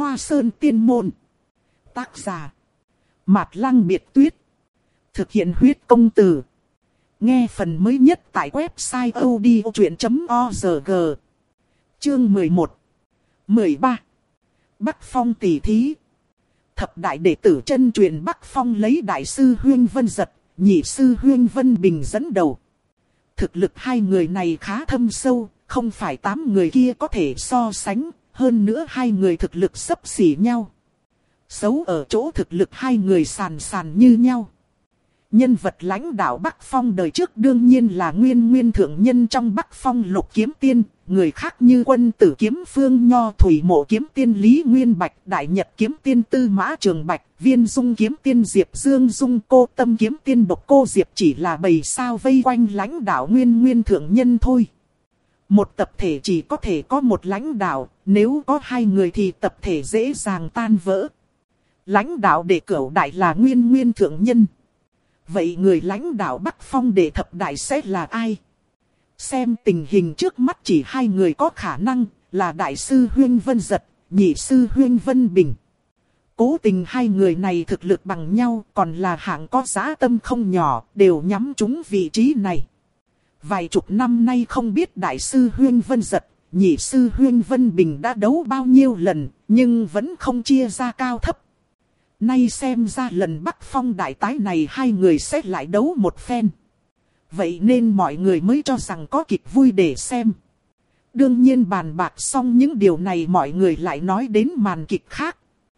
Hoa Sơn Tiên Môn. Tác giả Mạt Lăng Biệt Tuyết. Thực hiện huyết công từ. Nghe phần mới nhất tại website odchuyện.org. Chương 11 13. Bắc Phong tỷ thí. Thập đại đệ tử chân truyền Bắc Phong lấy đại sư Huyên Vân Giật, nhị sư Huyên Vân Bình dẫn đầu. Thực lực hai người này khá thâm sâu, không phải 8 người kia có thể so sánh, hơn nữa hai người thực lực xấp xỉ nhau. Xấu ở chỗ thực lực hai người sàn sàn như nhau. Nhân vật lãnh đạo Bắc Phong đời trước đương nhiên là nguyên thượng nhân trong Bắc Phong Lục Kiếm Tiên, người khác như Quân Tử Kiếm Phương Nho, Thủy Mộ Kiếm Tiên Lý Nguyên Bạch, Đại Nhật Kiếm Tiên Tư Mã Trường Bạch, Viên Dung Kiếm Tiên Diệp Dương Dung, Cô Tâm Kiếm Tiên Độc Cô Diệp chỉ là bầy sao vây quanh lãnh đạo nguyên thượng nhân thôi. Một tập thể chỉ có thể có một lãnh đạo, nếu có hai người thì tập thể dễ dàng tan vỡ. Lãnh đạo đệ cửu đại là nguyên thượng nhân. Vậy người lãnh đạo Bắc Phong đệ thập đại sẽ là ai? Xem tình hình trước mắt chỉ hai người có khả năng là đại sư Huyên Vân Giật, nhị sư Huyên Vân Bình. Cố tình hai người này thực lực bằng nhau, còn là hạng có dã tâm không nhỏ, đều nhắm trúng vị trí này. Vài chục năm nay không biết đại sư Huyên Vân Giật, nhị sư Huyên Vân Bình đã đấu bao nhiêu lần, nhưng vẫn không chia ra cao thấp. Nay xem ra lần Bắc Phong đại tái này hai người sẽ lại đấu một phen. Vậy nên mọi người mới cho rằng có kịch vui để xem. Đương nhiên bàn bạc xong những điều này mọi người lại nói đến màn kịch khác.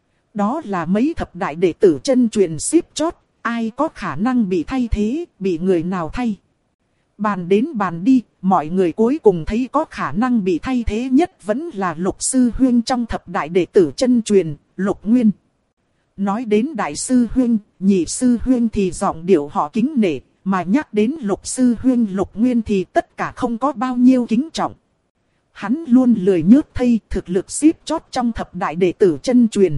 Đó là mấy thập đại đệ tử chân truyền xếp chót, ai có khả năng bị thay thế, bị người nào thay. Bàn đến bàn đi, mọi người cuối cùng thấy có khả năng bị thay thế nhất vẫn là Lục Sư Huyên trong thập đại đệ tử chân truyền, Lục Nguyên. Nói đến đại sư Huyên, nhị sư Huyên thì giọng điệu họ kính nể, mà nhắc đến Lục Sư Huyên Lục Nguyên thì tất cả không có bao nhiêu kính trọng. Hắn luôn lười nhớt thay thực lực xếp chót trong thập đại đệ tử chân truyền.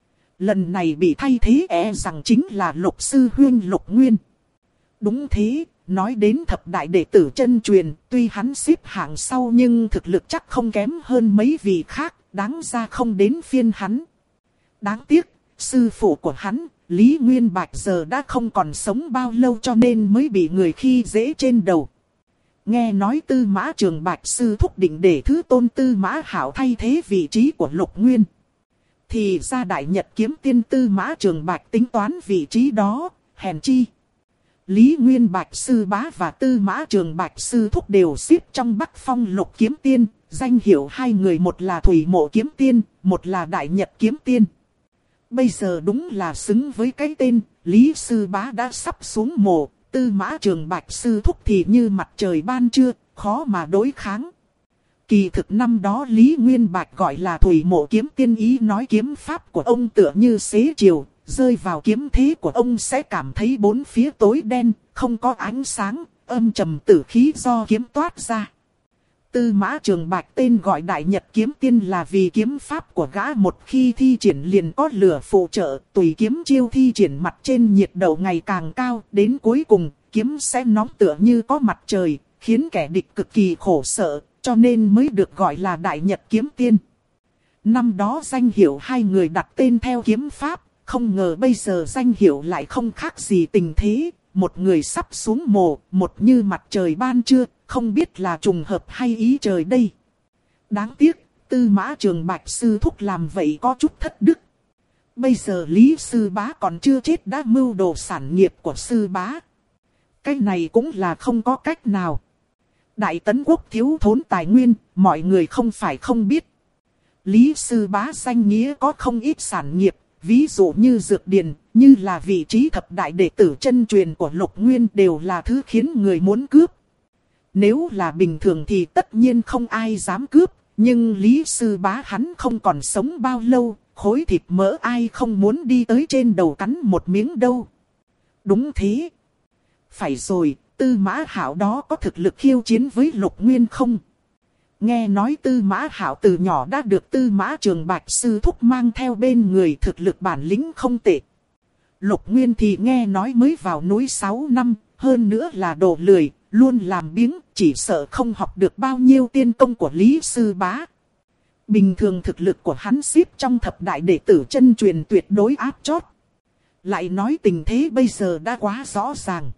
Lần này bị thay thế rằng chính là Lục Sư Huyên Lục Nguyên. Đúng thế, nói đến thập đại đệ tử chân truyền, tuy hắn xếp hạng sau nhưng thực lực chắc không kém hơn mấy vị khác, đáng ra không đến phiên hắn. Đáng tiếc, sư phụ của hắn, Lý Nguyên Bạch giờ đã không còn sống bao lâu cho nên mới bị người khi dễ trên đầu. Nghe nói Tư Mã Trường Bạch sư thúc định để thứ tôn Tư Mã Hảo thay thế vị trí của Lục Nguyên. Thì ra Đại Nhật Kiếm Tiên Tư Mã Trường Bạch tính toán vị trí đó, hèn chi. Lý Nguyên Bạch sư bá và Tư Mã Trường Bạch sư thúc đều xếp trong Bắc Phong Lục Kiếm Tiên, danh hiệu hai người một là Thủy Mộ Kiếm Tiên, một là Đại Nhật Kiếm Tiên. Bây giờ đúng là xứng với cái tên, Lý sư bá đã sắp xuống mồ, Tư Mã Trường Bạch sư thúc thì như mặt trời ban trưa, khó mà đối kháng. Kỳ thực năm đó Lý Nguyên Bạch gọi là Thủy Mộ Kiếm Tiên, ý nói kiếm pháp của ông tựa như xế chiều, rơi vào kiếm thế của ông sẽ cảm thấy bốn phía tối đen, không có ánh sáng, âm trầm tử khí do kiếm toát ra. Tư Mã Trường Bạch tên gọi Đại Nhật Kiếm Tiên là vì kiếm pháp của gã một khi thi triển liền có lửa phụ trợ, tùy kiếm chiêu thi triển mặt trên nhiệt độ ngày càng cao, đến cuối cùng kiếm sẽ nóng tựa như có mặt trời, khiến kẻ địch cực kỳ khổ sợ, cho nên mới được gọi là Đại Nhật Kiếm Tiên. Năm đó danh hiệu hai người đặt tên theo kiếm pháp, không ngờ bây giờ danh hiệu lại không khác gì tình thế, một người sắp xuống mồ, một như mặt trời ban trưa. Không biết là trùng hợp hay ý trời đây. Đáng tiếc, Tư Mã Trường Bạch sư thúc làm vậy có chút thất đức. Bây giờ Lý sư bá còn chưa chết đã mưu đồ sản nghiệp của sư bá. Cái này cũng là không có cách nào. Đại Tấn Quốc thiếu thốn tài nguyên, mọi người không phải không biết. Lý sư bá danh nghĩa có không ít sản nghiệp, ví dụ như dược điền, như là vị trí thập đại đệ tử chân truyền của Lục Nguyên đều là thứ khiến người muốn cướp. Nếu là bình thường thì tất nhiên không ai dám cướp, nhưng Lý sư bá hắn không còn sống bao lâu, khối thịt mỡ ai không muốn đi tới trên đầu cắn một miếng đâu. Đúng thế. Phải rồi, Tư Mã Hảo đó có thực lực khiêu chiến với Lục Nguyên không? Nghe nói Tư Mã Hảo từ nhỏ đã được Tư Mã Trường Bạch sư thúc mang theo bên người, thực lực bản lĩnh không tệ. Lục Nguyên thì nghe nói mới vào núi 6 năm, hơn nữa là đồ lười. Luôn làm biếng, chỉ sợ không học được bao nhiêu tiên công của Lý sư bá. Bình thường thực lực của hắn xếp trong thập đại đệ tử chân truyền tuyệt đối áp chót. Lại nói tình thế bây giờ đã quá rõ ràng.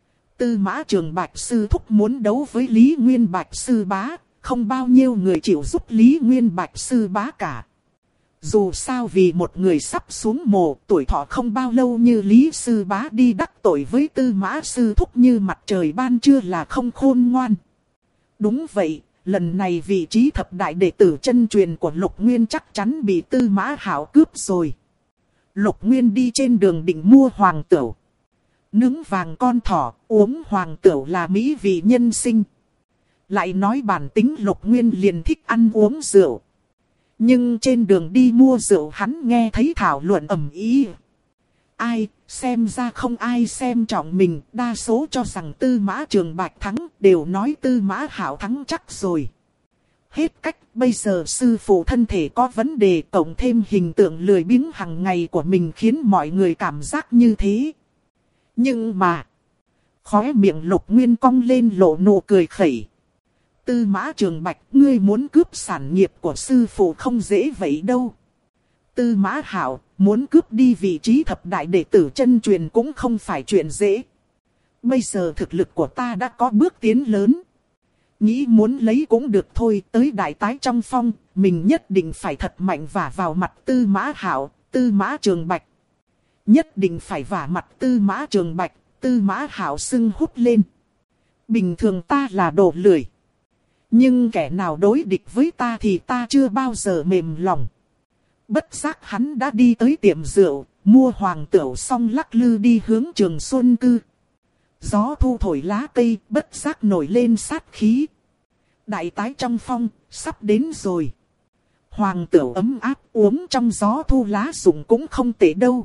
Tư Mã Trường Bạch sư thúc muốn đấu với Lý Nguyên Bạch sư bá, không bao nhiêu người chịu giúp Lý Nguyên Bạch sư bá cả. Dù sao vì một người sắp xuống mồ, tuổi thọ không bao lâu như Lý sư bá đi đắc tội với Tư Mã sư thúc như mặt trời ban trưa là không khôn ngoan. Đúng vậy, lần này vị trí thập đại đệ tử chân truyền của Lục Nguyên chắc chắn bị Tư Mã Hạo cướp rồi. Lục Nguyên đi trên đường định mua hoàng tửu. Nướng vàng con thỏ, uống hoàng tửu là mỹ vị nhân sinh. Lại nói bản tính Lục Nguyên liền thích ăn uống rượu. Nhưng trên đường đi mua rượu hắn nghe thấy thảo luận ầm ĩ. Ai, xem ra không ai xem trọng mình, đa số cho rằng Tư Mã Trường Bạch thắng, đều nói Tư Mã Hạo thắng chắc rồi. Hết cách, bây giờ sư phụ thân thể có vấn đề, cộng thêm hình tượng lười biếng hàng ngày của mình khiến mọi người cảm giác như thế. Nhưng mà, khóe miệng Lục Nguyên cong lên lộ nụ cười khẩy. Tư Mã Trường Bạch, ngươi muốn cướp sản nghiệp của sư phụ không dễ vậy đâu. Tư Mã Hạo, muốn cướp đi vị trí thập đại đệ tử chân truyền cũng không phải chuyện dễ. Bây giờ thực lực của ta đã có bước tiến lớn. Nghĩ muốn lấy cũng được thôi, tới đại tái trong phong, mình nhất định phải thật mạnh vả vào mặt Tư Mã Hạo, Tư Mã Trường Bạch. Nhất định phải vả mặt Tư Mã Trường Bạch, Tư Mã Hạo sưng hút lên. Bình thường ta là đồ lười. Nhưng kẻ nào đối địch với ta thì ta chưa bao giờ mềm lòng. Bất giác hắn đã đi tới tiệm rượu, mua hoàng tửu xong lắc lư đi hướng Trường Xuân Cư. Gió thu thổi lá cây, bất giác nổi lên sát khí. Đại tái trong phong, sắp đến rồi. Hoàng tửu ấm áp uống trong gió thu lá rụng cũng không tệ đâu.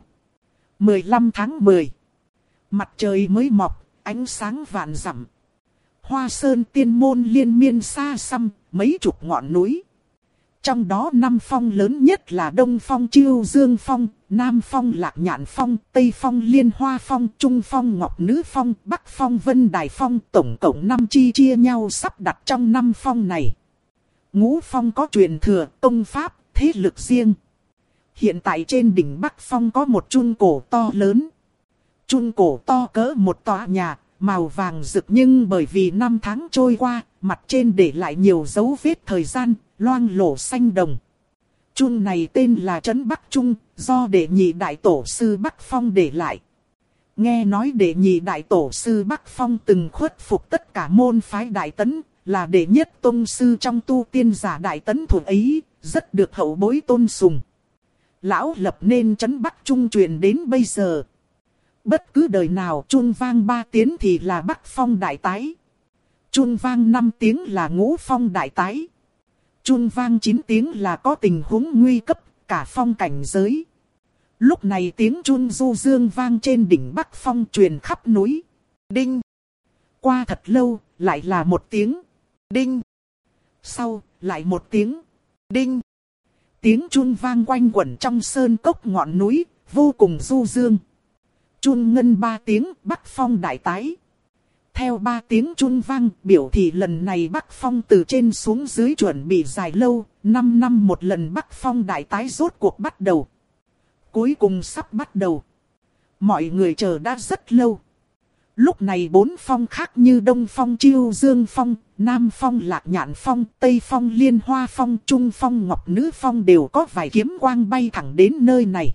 15 tháng 10. Mặt trời mới mọc, ánh sáng vạn dặm. Hoa sơn tiên môn liên miên xa xăm, mấy chục ngọn núi. Trong đó 5 phong lớn nhất là Đông Phong Chiêu Dương Phong, Nam Phong Lạc Nhạn Phong, Tây Phong Liên Hoa Phong, Trung Phong Ngọc Nữ Phong, Bắc Phong Vân Đài Phong. Tổng cộng 5 chi chia nhau sắp đặt trong 5 phong này. Ngũ Phong có truyền thừa, công pháp, thế lực riêng. Hiện tại trên đỉnh Bắc Phong có một chun cổ to lớn. Chun cổ to cỡ một tòa nhà, màu vàng rực nhưng bởi vì năm tháng trôi qua, mặt trên để lại nhiều dấu vết thời gian, loang lổ xanh đồng. Chun này tên là Trấn Bắc Trung, do đệ nhị đại tổ sư Bắc Phong để lại. Nghe nói đệ nhị đại tổ sư Bắc Phong từng khuất phục tất cả môn phái Đại Tấn, là đệ nhất tông sư trong tu tiên giả Đại Tấn thuộc ấy, rất được hậu bối tôn sùng. Lão lập nên Trấn Bắc Trung truyền đến bây giờ. Bất cứ đời nào chun vang 3 tiếng thì là Bắc Phong đại tái. Chun vang 5 tiếng là Ngũ Phong đại tái. Chun vang 9 tiếng là có tình huống nguy cấp, cả phong cảnh giới. Lúc này tiếng chun du dương vang trên đỉnh Bắc Phong truyền khắp núi. Đinh. Qua thật lâu, lại là một tiếng. Đinh. Sau, lại một tiếng. Đinh. Tiếng chun vang quanh quẩn trong sơn cốc ngọn núi, vô cùng du dương. Chun ngân 3 tiếng, Bắc Phong đại tái. Theo 3 tiếng chun vang, biểu thị lần này Bắc Phong từ trên xuống dưới chuẩn bị dài lâu, 5 năm một lần Bắc Phong đại tái rốt cuộc bắt đầu. Cuối cùng sắp bắt đầu. Mọi người chờ đã rất lâu. Lúc này 4 phong khác như Đông Phong Chiêu Dương Phong, Nam Phong Lạc Nhạn Phong, Tây Phong Liên Hoa Phong, Trung Phong Ngọc Nữ Phong đều có vài kiếm quang bay thẳng đến nơi này.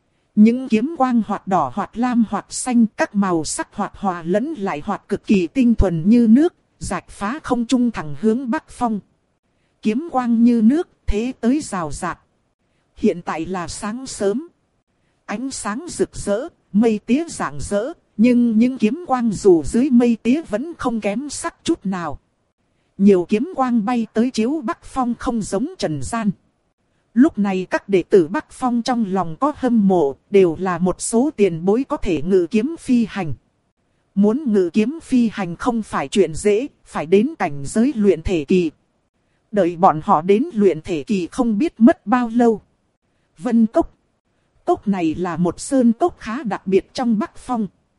Những kiếm quang hoạt đỏ hoạt lam hoạt xanh, các màu sắc hoạt hòa lẫn lại hoạt cực kỳ tinh thuần như nước, rạch phá không trung thẳng hướng Bắc Phong. Kiếm quang như nước, thế tới rào rạt. Hiện tại là sáng sớm. Ánh sáng rực rỡ, mây tía rạng rỡ, nhưng những kiếm quang dù dưới mây tía vẫn không kém sắc chút nào. Nhiều kiếm quang bay tới chiếu Bắc Phong không giống trần gian. Lúc này các đệ tử Bắc Phong trong lòng có hâm mộ, đều là một số tiền bối có thể ngự kiếm phi hành. Muốn ngự kiếm phi hành không phải chuyện dễ, phải đến cảnh giới luyện thể kỳ. Đợi bọn họ đến luyện thể kỳ không biết mất bao lâu. Vân Cốc. Cốc này là một sơn cốc khá đặc biệt trong Bắc Phong.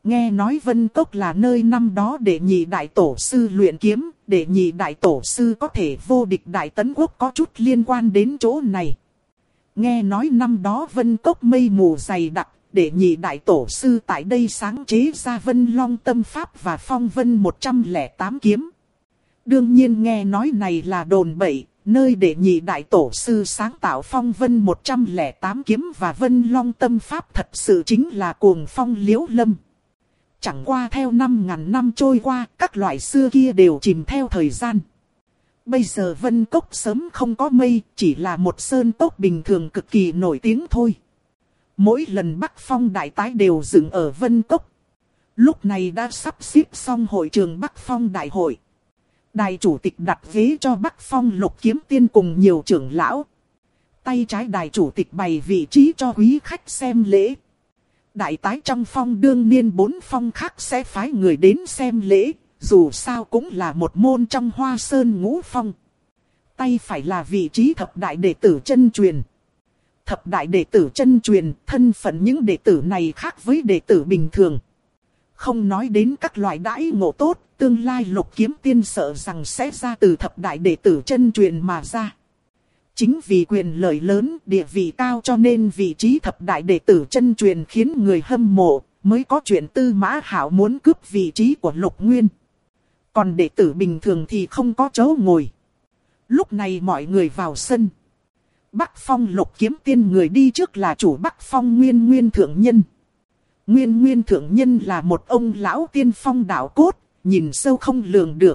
Nghe nói Vân Cốc là nơi năm đó đệ nhị đại tổ sư luyện kiếm, đệ nhị đại tổ sư có thể vô địch đại tấn quốc có chút liên quan đến chỗ này. Nghe nói năm đó Vân Cốc mây mù dày đặc, đệ nhị đại tổ sư tại đây sáng chế ra Vân Long tâm pháp và phong vân 108 kiếm. Đương nhiên nghe nói này là đồn bậy, nơi đệ nhị đại tổ sư sáng tạo phong vân 108 kiếm và Vân Long tâm pháp thật sự chính là cuồng phong liễu lâm. Chẳng qua theo 5.000 năm trôi qua, các loại xưa kia đều chìm theo thời gian. Bây giờ Vân Cốc sớm không có mây, chỉ là một sơn cốc bình thường cực kỳ nổi tiếng thôi. Mỗi lần Bắc Phong đại tái đều dựng ở Vân Cốc. Lúc này đã sắp xếp xong hội trường Bắc Phong đại hội. Đại chủ tịch đặt ghế cho Bắc Phong Lục Kiếm Tiên cùng nhiều trưởng lão. Tay trái đại chủ tịch bày vị trí cho quý khách xem lễ. Đại tái trong phong đương niên 4 phong khác sẽ phái người đến xem lễ, dù sao cũng là một môn trong Hoa Sơn ngũ phong. Tay phải là vị trí thập đại đệ tử chân truyền. Thập đại đệ tử chân truyền, thân phận những đệ tử này khác với đệ tử bình thường. Không nói đến các loại đãi ngộ tốt, tương lai Lục Kiếm Tiên sợ rằng sẽ ra từ thập đại đệ tử chân truyền mà ra. Chính vì quyền lợi lớn, địa vị cao cho nên vị trí thập đại đệ tử chân truyền khiến người hâm mộ, mới có chuyện Tư Mã Hạo muốn cướp vị trí của Lục Nguyên. Còn đệ tử bình thường thì không có chỗ ngồi. Lúc này mọi người vào sân. Bắc Phong Lục Kiếm Tiên người đi trước là chủ Bắc Phong Nguyên Nguyên Thượng Nhân. Nguyên Nguyên Thượng Nhân là một ông lão tiên phong đạo cốt, nhìn sâu không lường được.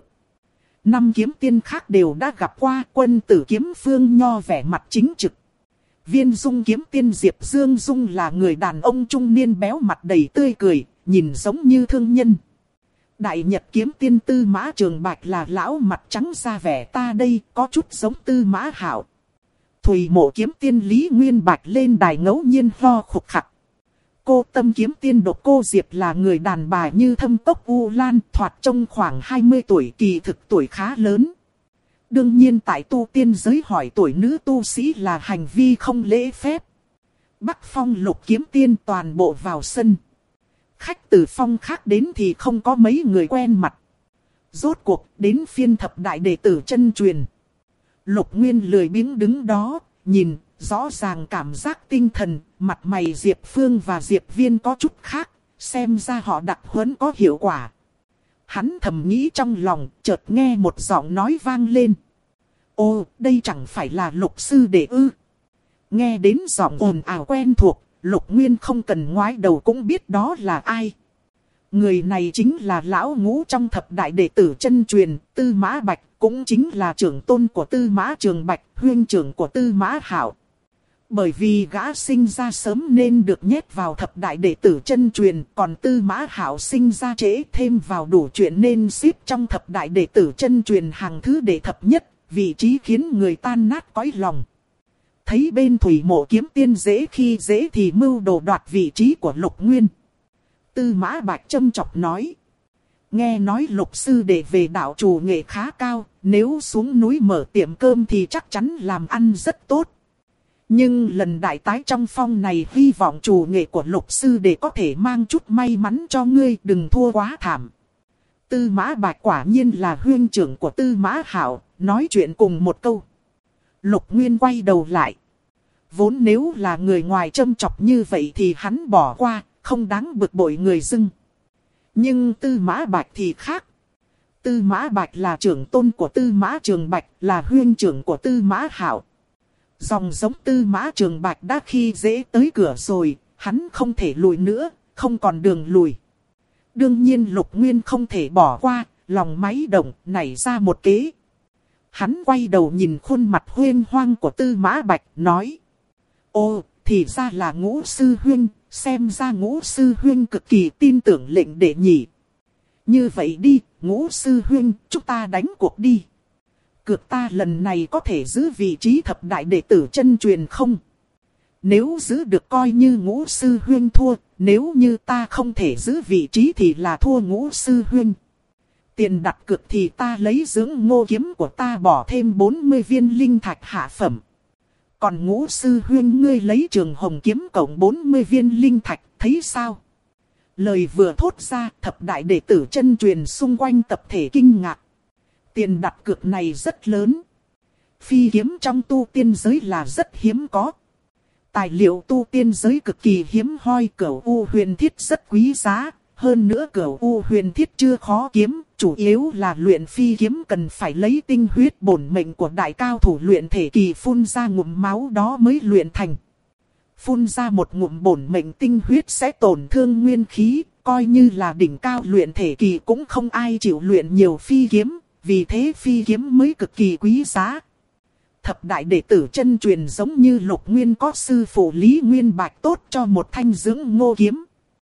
5 kiếm tiên khác đều đã gặp qua. Quân tử kiếm Phương Nho vẻ mặt chính trực. Viên Dung kiếm tiên Diệp Dương Dung là người đàn ông trung niên béo mặt đầy tươi cười, nhìn giống như thương nhân. Đại Nhật kiếm tiên Tư Mã Trường Bạch là lão mặt trắng da vẻ ta đây, có chút giống Tư Mã Hạo. Thùy Mộ kiếm tiên Lý Nguyên Bạch lên đài ngẫu nhiên ho khục khặc. Cô Tâm kiếm tiên Độc Cô Diệp là người đàn bà như thâm cốc U Lan, thoạt trông khoảng 20 tuổi, kỳ thực tuổi khá lớn. Đương nhiên tại tu tiên giới hỏi tuổi nữ tu sĩ là hành vi không lễ phép. Bắc Phong Lục Kiếm Tiên toàn bộ vào sân. Khách từ phong khác đến thì không có mấy người quen mặt. Rốt cuộc đến phiên thập đại đệ tử chân truyền. Lục Nguyên lười biếng đứng đó, nhìn, rõ ràng cảm giác tinh thần, mặt mày Diệp Phương và Diệp Viên có chút khác, xem ra họ đặc huấn có hiệu quả. Hắn thầm nghĩ trong lòng, chợt nghe một giọng nói vang lên. Ô, đây chẳng phải là Lục sư đệ ư? Nghe đến giọng ồn ào quen thuộc, Lục Nguyên không cần ngoái đầu cũng biết đó là ai. Người này chính là lão ngũ trong thập đại đệ tử chân truyền, Tư Mã Bạch, cũng chính là trưởng tôn của Tư Mã Trường Bạch, huynh trưởng của Tư Mã Hạo. Bởi vì gã sinh ra sớm nên được nhét vào thập đại đệ tử chân truyền, còn Tư Mã Hạo sinh ra trễ thêm vào đủ chuyện nên xếp trong thập đại đệ tử chân truyền hàng thứ đệ thập nhất, vị trí khiến người tan nát cõi lòng. Thấy bên Thủy Mộ kiếm tiên dễ khi dễ thì mưu đồ đoạt vị trí của Lục Nguyên. Tư Mã Bạch châm chọc nói. Nghe nói Lục sư đệ về đạo chủ nghệ khá cao, nếu xuống núi mở tiệm cơm thì chắc chắn làm ăn rất tốt. Nhưng lần đại tái trong phong này hy vọng chủ nghệ của Lục sư đệ có thể mang chút may mắn cho ngươi, đừng thua quá thảm. Tư Mã Bạch quả nhiên là huynh trưởng của Tư Mã Hạo, nói chuyện cùng một câu. Lục Nguyên quay đầu lại. Vốn nếu là người ngoài châm chọc như vậy thì hắn bỏ qua, không đáng bực bội người dưng. Nhưng Tư Mã Bạch thì khác. Tư Mã Bạch là trưởng tôn của Tư Mã Trường Bạch, là huynh trưởng của Tư Mã Hạo. Dòng giống Tư Mã Trường Bạch đã khi dễ tới cửa rồi, hắn không thể lùi nữa, không còn đường lùi. Đương nhiên Lục Nguyên không thể bỏ qua, lòng máy động, nảy ra một kế. Hắn quay đầu nhìn khuôn mặt huyên hoang của Tư Mã Bạch, nói. Ô, thì ra là Ngũ sư huynh, xem ra Ngũ sư huynh cực kỳ tin tưởng lệnh đệ nhị. Như vậy đi, Ngũ sư huynh, chúng ta đánh cuộc đi. Cược ta lần này có thể giữ vị trí thập đại đệ tử chân truyền không? Nếu giữ được coi như Ngũ sư huynh thua, nếu như ta không thể giữ vị trí thì là thua Ngũ sư huynh. Tiền đặt cược thì ta lấy dưỡng ngô kiếm của ta bỏ thêm 40 viên linh thạch hạ phẩm. Còn Ngũ sư huynh ngươi lấy trường hồng kiếm cộng 40 viên linh thạch, thấy sao? Lời vừa thốt ra, thập đại đệ tử chân truyền xung quanh tập thể kinh ngạc. Tiền đặt cược này rất lớn. Phi kiếm trong tu tiên giới là rất hiếm có. Tài liệu tu tiên giới cực kỳ hiếm hoi, Cửu U huyền thiết rất quý giá. Hơn nữa Cửu U huyền thiết chưa khó kiếm, chủ yếu là luyện phi kiếm cần phải lấy tinh huyết bổn mệnh của đại cao thủ luyện thể kỳ phun ra ngụm máu đó mới luyện thành. Phun ra một ngụm bổn mệnh tinh huyết sẽ tổn thương nguyên khí, coi như là đỉnh cao luyện thể kỳ cũng không ai chịu luyện nhiều phi kiếm, vì thế phi kiếm mới cực kỳ quý giá. Thập đại đệ tử chân truyền giống như Lục Nguyên có sư phụ Lý Nguyên Bạch tốt cho một thanh dưỡng ngô kiếm.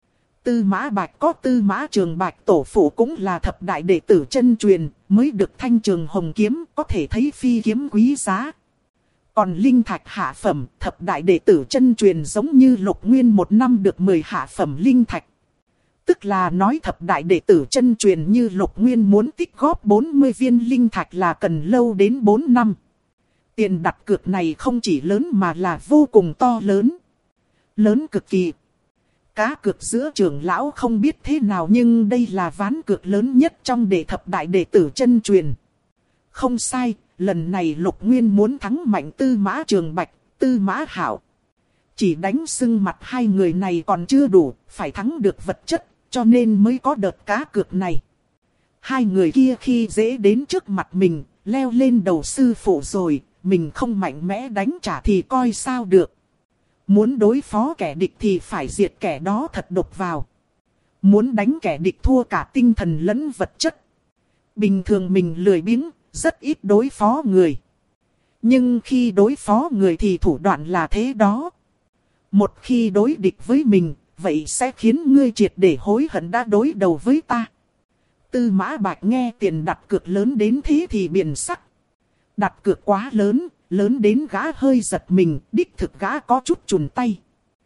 Tư Mã Bạch có Tư Mã Trường Bạch tổ phụ cũng là thập đại đệ tử chân truyền, mới được thanh trường hồng kiếm, có thể thấy phi kiếm quý giá. Còn linh thạch hạ phẩm, thập đại đệ tử chân truyền giống như Lục Nguyên một năm được 10 hạ phẩm linh thạch. Tức là nói thập đại đệ tử chân truyền như Lục Nguyên muốn tích góp 40 viên linh thạch là cần lâu đến 4 năm. Tiền đặt cược này không chỉ lớn mà là vô cùng to lớn. Lớn cực kỳ. Cá cược giữa trưởng lão không biết thế nào nhưng đây là ván cược lớn nhất trong đệ thập đại đệ tử chân truyền. Không sai, lần này Lục Nguyên muốn thắng mạnh Tư Mã Trường Bạch, Tư Mã Hạo. Chỉ đánh sưng mặt hai người này còn chưa đủ, phải thắng được vật chất, cho nên mới có đợt cá cược này. Hai người kia khi dễ đến trước mặt mình, leo lên đầu sư phụ rồi, mình không mạnh mẽ đánh trả thì coi sao được. Muốn đối phó kẻ địch thì phải diệt kẻ đó thật độc vào. Muốn đánh kẻ địch thua cả tinh thần lẫn vật chất. Bình thường mình lười biếng, rất ít đối phó người. Nhưng khi đối phó người thì thủ đoạn là thế đó. Một khi đối địch với mình, vậy sẽ khiến ngươi triệt để hối hận đã đối đầu với ta. Tư Mã Bạch nghe tiền đặt cược lớn đến thế thì biến sắc. Đặt cược quá lớn, lớn đến gã hơi giật mình, đích thực gã có chút chùn tay.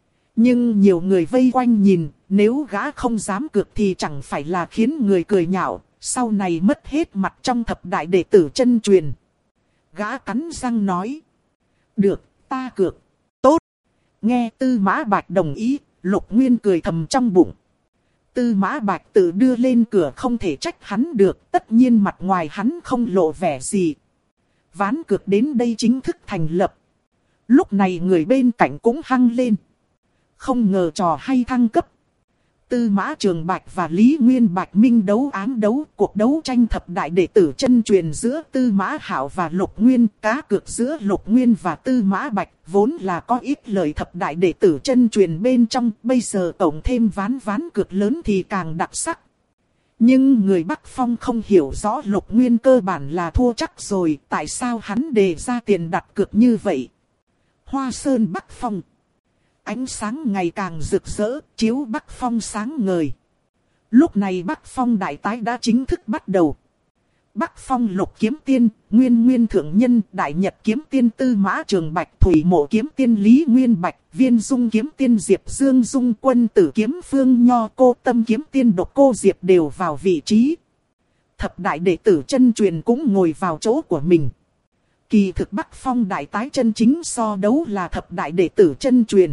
Nhưng nhiều người vây quanh nhìn, nếu gã không dám cược thì chẳng phải là khiến người cười nhạo, sau này mất hết mặt trong thập đại đệ tử chân truyền. Gã cắn răng nói. Được, ta cược. Tốt. Nghe Tư Mã Bạch đồng ý, Lục Nguyên cười thầm trong bụng. Tư Mã Bạch tự đưa lên cửa không thể trách hắn được, tất nhiên mặt ngoài hắn không lộ vẻ gì. Ván cược đến đây chính thức thành lập. Lúc này người bên cạnh cũng hăng lên. Không ngờ trò hay thăng cấp. Tư Mã Trường Bạch và Lý Nguyên Bạch minh đấu ám đấu, cuộc đấu tranh thập đại đệ tử chân truyền giữa Tư Mã Hạo và Lục Nguyên, cá cược giữa Lục Nguyên và Tư Mã Bạch, vốn là có ít lời thập đại đệ tử chân truyền bên trong, bây giờ tổng thêm ván cược lớn thì càng đặc sắc. Nhưng người Bắc Phong không hiểu rõ Lục Nguyên cơ bản là thua chắc rồi, tại sao hắn đề ra tiền đặt cược như vậy? Hoa Sơn Bắc Phong. Ánh sáng ngày càng rực rỡ, chiếu Bắc Phong sáng ngời. Lúc này Bắc Phong đại tái đã chính thức bắt đầu. Bắc Phong Lục Kiếm Tiên, Nguyên Thượng Nhân, Đại Nhật Kiếm Tiên Tư Mã Trường Bạch, Thủy Mộ Kiếm Tiên Lý Nguyên Bạch, Viên Dung Kiếm Tiên Diệp Dương Dung, Quân Tử Kiếm Phương Nho, Cô Tâm Kiếm Tiên Độc Cô Diệp đều vào vị trí. Thập đại đệ tử chân truyền cũng ngồi vào chỗ của mình. Kỳ thực Bắc Phong đại tái chân chính so đấu là thập đại đệ tử chân truyền.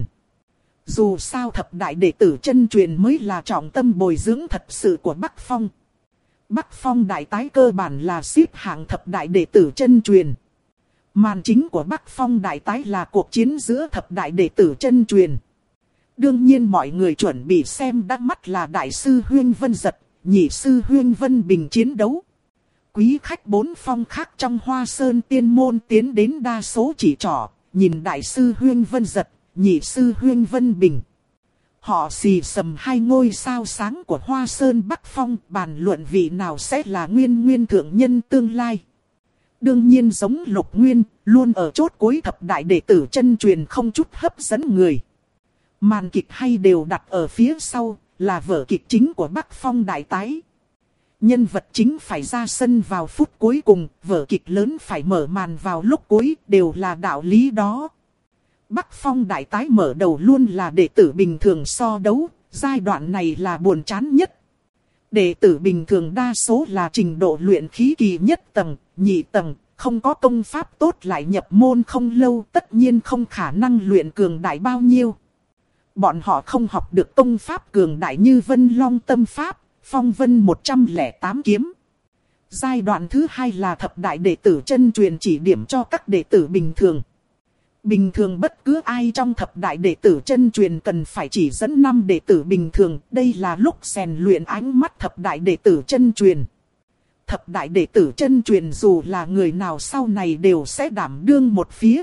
Dù sao thập đại đệ tử chân truyền mới là trọng tâm bồi dưỡng thật sự của Bắc Phong. Bắc Phong đại tái cơ bản là xếp hạng thập đại đệ tử chân truyền. Màn chính của Bắc Phong đại tái là cuộc chiến giữa thập đại đệ tử chân truyền. Đương nhiên mọi người chuẩn bị xem đắt mắt là Đại sư Huyên Vân Giật, Nhị sư Huyên Vân Bình chiến đấu. Quý khách bốn phong khác trong Hoa Sơn Tiên Môn tiến đến đa số chỉ trỏ, nhìn Đại sư Huyên Vân Giật, Nhị sư Huyên Vân Bình. Họ xì xầm hai ngôi sao sáng của Hoa Sơn Bắc Phong, bàn luận vị nào sẽ là Nguyên Thượng Nhân tương lai. Đương nhiên giống Lục Nguyên, luôn ở chốt cuối thập đại đệ tử chân truyền không chút hấp dẫn người. Màn kịch hay đều đặt ở phía sau, là vở kịch chính của Bắc Phong đại tái. Nhân vật chính phải ra sân vào phút cuối cùng, vở kịch lớn phải mở màn vào lúc cuối, đều là đạo lý đó. Bắc Phong đại tái mở đầu luôn là đệ tử bình thường so đấu, giai đoạn này là buồn chán nhất. Đệ tử bình thường đa số là trình độ luyện khí kỳ nhất tầng, nhị tầng, không có công pháp tốt lại nhập môn không lâu, tất nhiên không khả năng luyện cường đại bao nhiêu. Bọn họ không học được công pháp cường đại như Vân Long Tâm Pháp, Phong Vân 108 kiếm. Giai đoạn thứ 2 là thập đại đệ tử chân truyền chỉ điểm cho các đệ tử bình thường. Bình thường bất cứ ai trong thập đại đệ tử chân truyền cần phải chỉ dẫn 5 đệ tử bình thường. Đây là lúc rèn luyện ánh mắt thập đại đệ tử chân truyền. Thập đại đệ tử chân truyền dù là người nào sau này đều sẽ đảm đương một phía.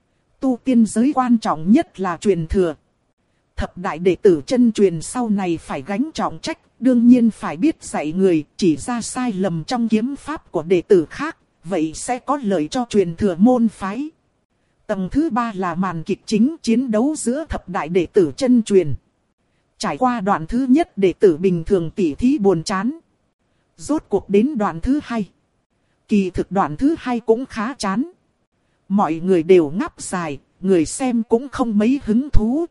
Tu tiên giới quan trọng nhất là truyền thừa. Thập đại đệ tử chân truyền sau này phải gánh trọng trách, đương nhiên phải biết dạy người, chỉ ra sai lầm trong kiếm pháp của đệ tử khác, vậy sẽ có lợi cho truyền thừa môn phái. Tầng thứ 3 là màn kịch chính chiến đấu giữa thập đại đệ tử chân truyền. Trải qua đoạn thứ nhất đệ tử bình thường tỉ thí buồn chán. Rốt cuộc đến đoạn thứ 2. Kỳ thực đoạn thứ 2 cũng khá chán. Mọi người đều ngáp dài, người xem cũng không mấy hứng thú.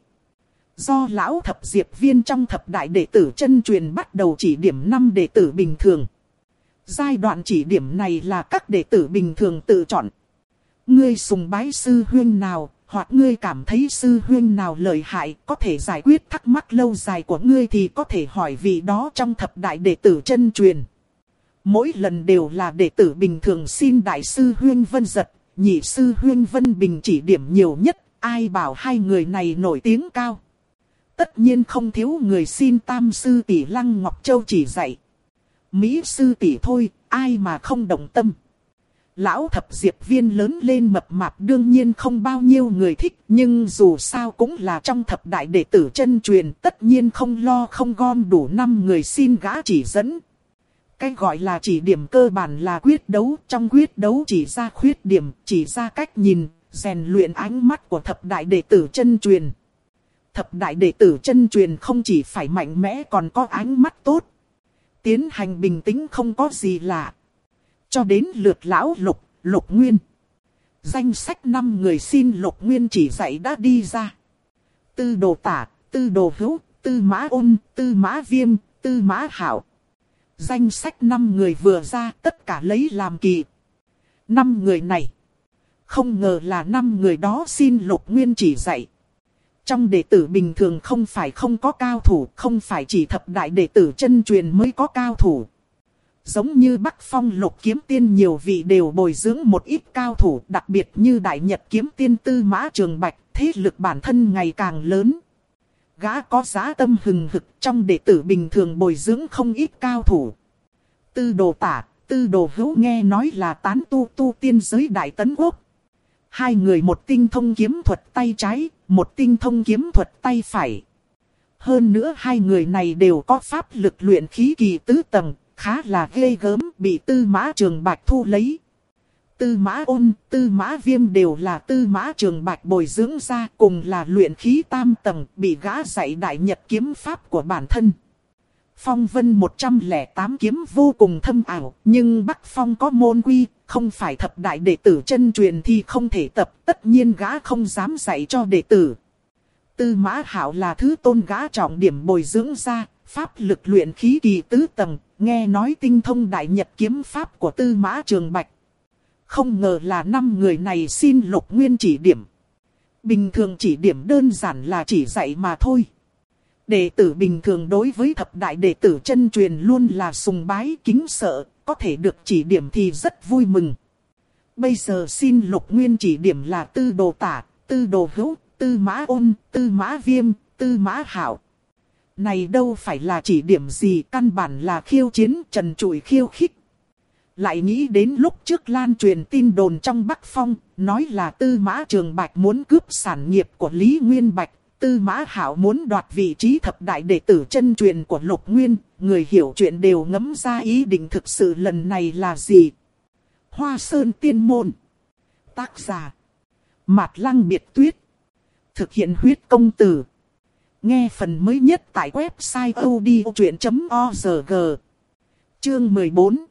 Do lão thập diệp viên trong thập đại đệ tử chân truyền bắt đầu chỉ điểm 5 đệ tử bình thường. Giai đoạn chỉ điểm này là các đệ tử bình thường tự chọn. Ngươi sùng bái sư huynh nào, hoặc ngươi cảm thấy sư huynh nào lợi hại, có thể giải quyết thắc mắc lâu dài của ngươi thì có thể hỏi vị đó trong thập đại đệ tử chân truyền. Mỗi lần đều là đệ tử bình thường xin đại sư huynh Vân Giật, nhị sư huynh Vân Bình chỉ điểm nhiều nhất, ai bảo hai người này nổi tiếng cao. Tất nhiên không thiếu người xin tam sư tỷ Lăng Ngọc Châu chỉ dạy. Mỹ sư tỷ thôi, ai mà không động tâm. Lão thập diệp viên lớn lên mập mạp đương nhiên không bao nhiêu người thích, nhưng dù sao cũng là trong thập đại đệ tử chân truyền, tất nhiên không lo không gom đủ 5 người xin gã chỉ dẫn. Cái gọi là chỉ điểm cơ bản là quyết đấu, trong quyết đấu chỉ ra khuyết điểm, chỉ ra cách nhìn, rèn luyện ánh mắt của thập đại đệ tử chân truyền. Thập đại đệ tử chân truyền không chỉ phải mạnh mẽ còn có ánh mắt tốt. Tiến hành bình tĩnh không có gì lạ. Cho đến lượt lão Lục Nguyên. Danh sách 5 người xin Lục Nguyên chỉ dạy đã đi ra. Tư Đồ Tả, Tư Đồ Hữu, Tư Mã Ôn, Tư Mã Viêm, Tư Mã Hạo. Danh sách 5 người vừa ra tất cả lấy làm kỳ. 5 người này. Không ngờ là 5 người đó xin Lục Nguyên chỉ dạy. Trong đệ tử bình thường không phải không có cao thủ, không phải chỉ thập đại đệ tử chân truyền mới có cao thủ. Giống như Bắc Phong Lục Kiếm Tiên nhiều vị đều bồi dưỡng một ít cao thủ, đặc biệt như Đại Nhật Kiếm Tiên Tư Mã Trường Bạch, thế lực bản thân ngày càng lớn. Gã có giá tâm hừng hực, trong đệ tử bình thường bồi dưỡng không ít cao thủ. Tư Đồ Tả, Tư Đồ Hữu nghe nói là tán tu tiên giới Đại Tấn Quốc. Hai người một tinh thông kiếm thuật tay trái, một tinh thông kiếm thuật tay phải. Hơn nữa hai người này đều có pháp lực luyện khí kỳ tứ tầng, khá là ghê gớm, bị Tư Mã Trường Bạch thu lấy. Tư Mã Ôn, Tư Mã Viêm đều là Tư Mã Trường Bạch bồi dưỡng ra, cùng là luyện khí tam tầng, bị gã dạy Đại Nhật kiếm pháp của bản thân. Phong Vân 108 kiếm vô cùng thâm ảo, nhưng Bắc Phong có môn quy, không phải thập đại đệ tử chân truyền thì không thể tập, tất nhiên gã không dám dạy cho đệ tử. Tư Mã Hạo là thứ tôn gã trọng điểm bồi dưỡng ra, pháp lực luyện khí kỳ tứ tầng, nghe nói tinh thông Đại Nhật kiếm pháp của Tư Mã Trường Bạch. Không ngờ là 5 người này xin Lục Nguyên chỉ điểm. Bình thường chỉ điểm đơn giản là chỉ dạy mà thôi. Đệ tử bình thường đối với thập đại đệ tử chân truyền luôn là sùng bái kính sợ, có thể được chỉ điểm thì rất vui mừng. Bây giờ xin Lục Nguyên chỉ điểm là Tư Đồ Tả, Tư Đồ Hữu, Tư Mã Ôn, Tư Mã Viêm, Tư Mã Hạo. Này đâu phải là chỉ điểm gì, căn bản là khiêu chiến, trần trụi khiêu khích. Lại nghĩ đến lúc trước lan truyền tin đồn trong Bắc Phong, nói là Tư Mã Trường Bạch muốn cướp sản nghiệp của Lý Nguyên Bạch, Tư Mã Hạo muốn đoạt vị trí thập đại đệ tử chân truyền của Lục Nguyên, người hiểu chuyện đều ngấm ra ý định thực sự lần này là gì. Hoa Sơn Tiên Môn. Tác giả Mạt Lăng Biệt Tuyết. Thực hiện huyết công từ. Nghe phần mới nhất tại website odchuyện.org. Chương 14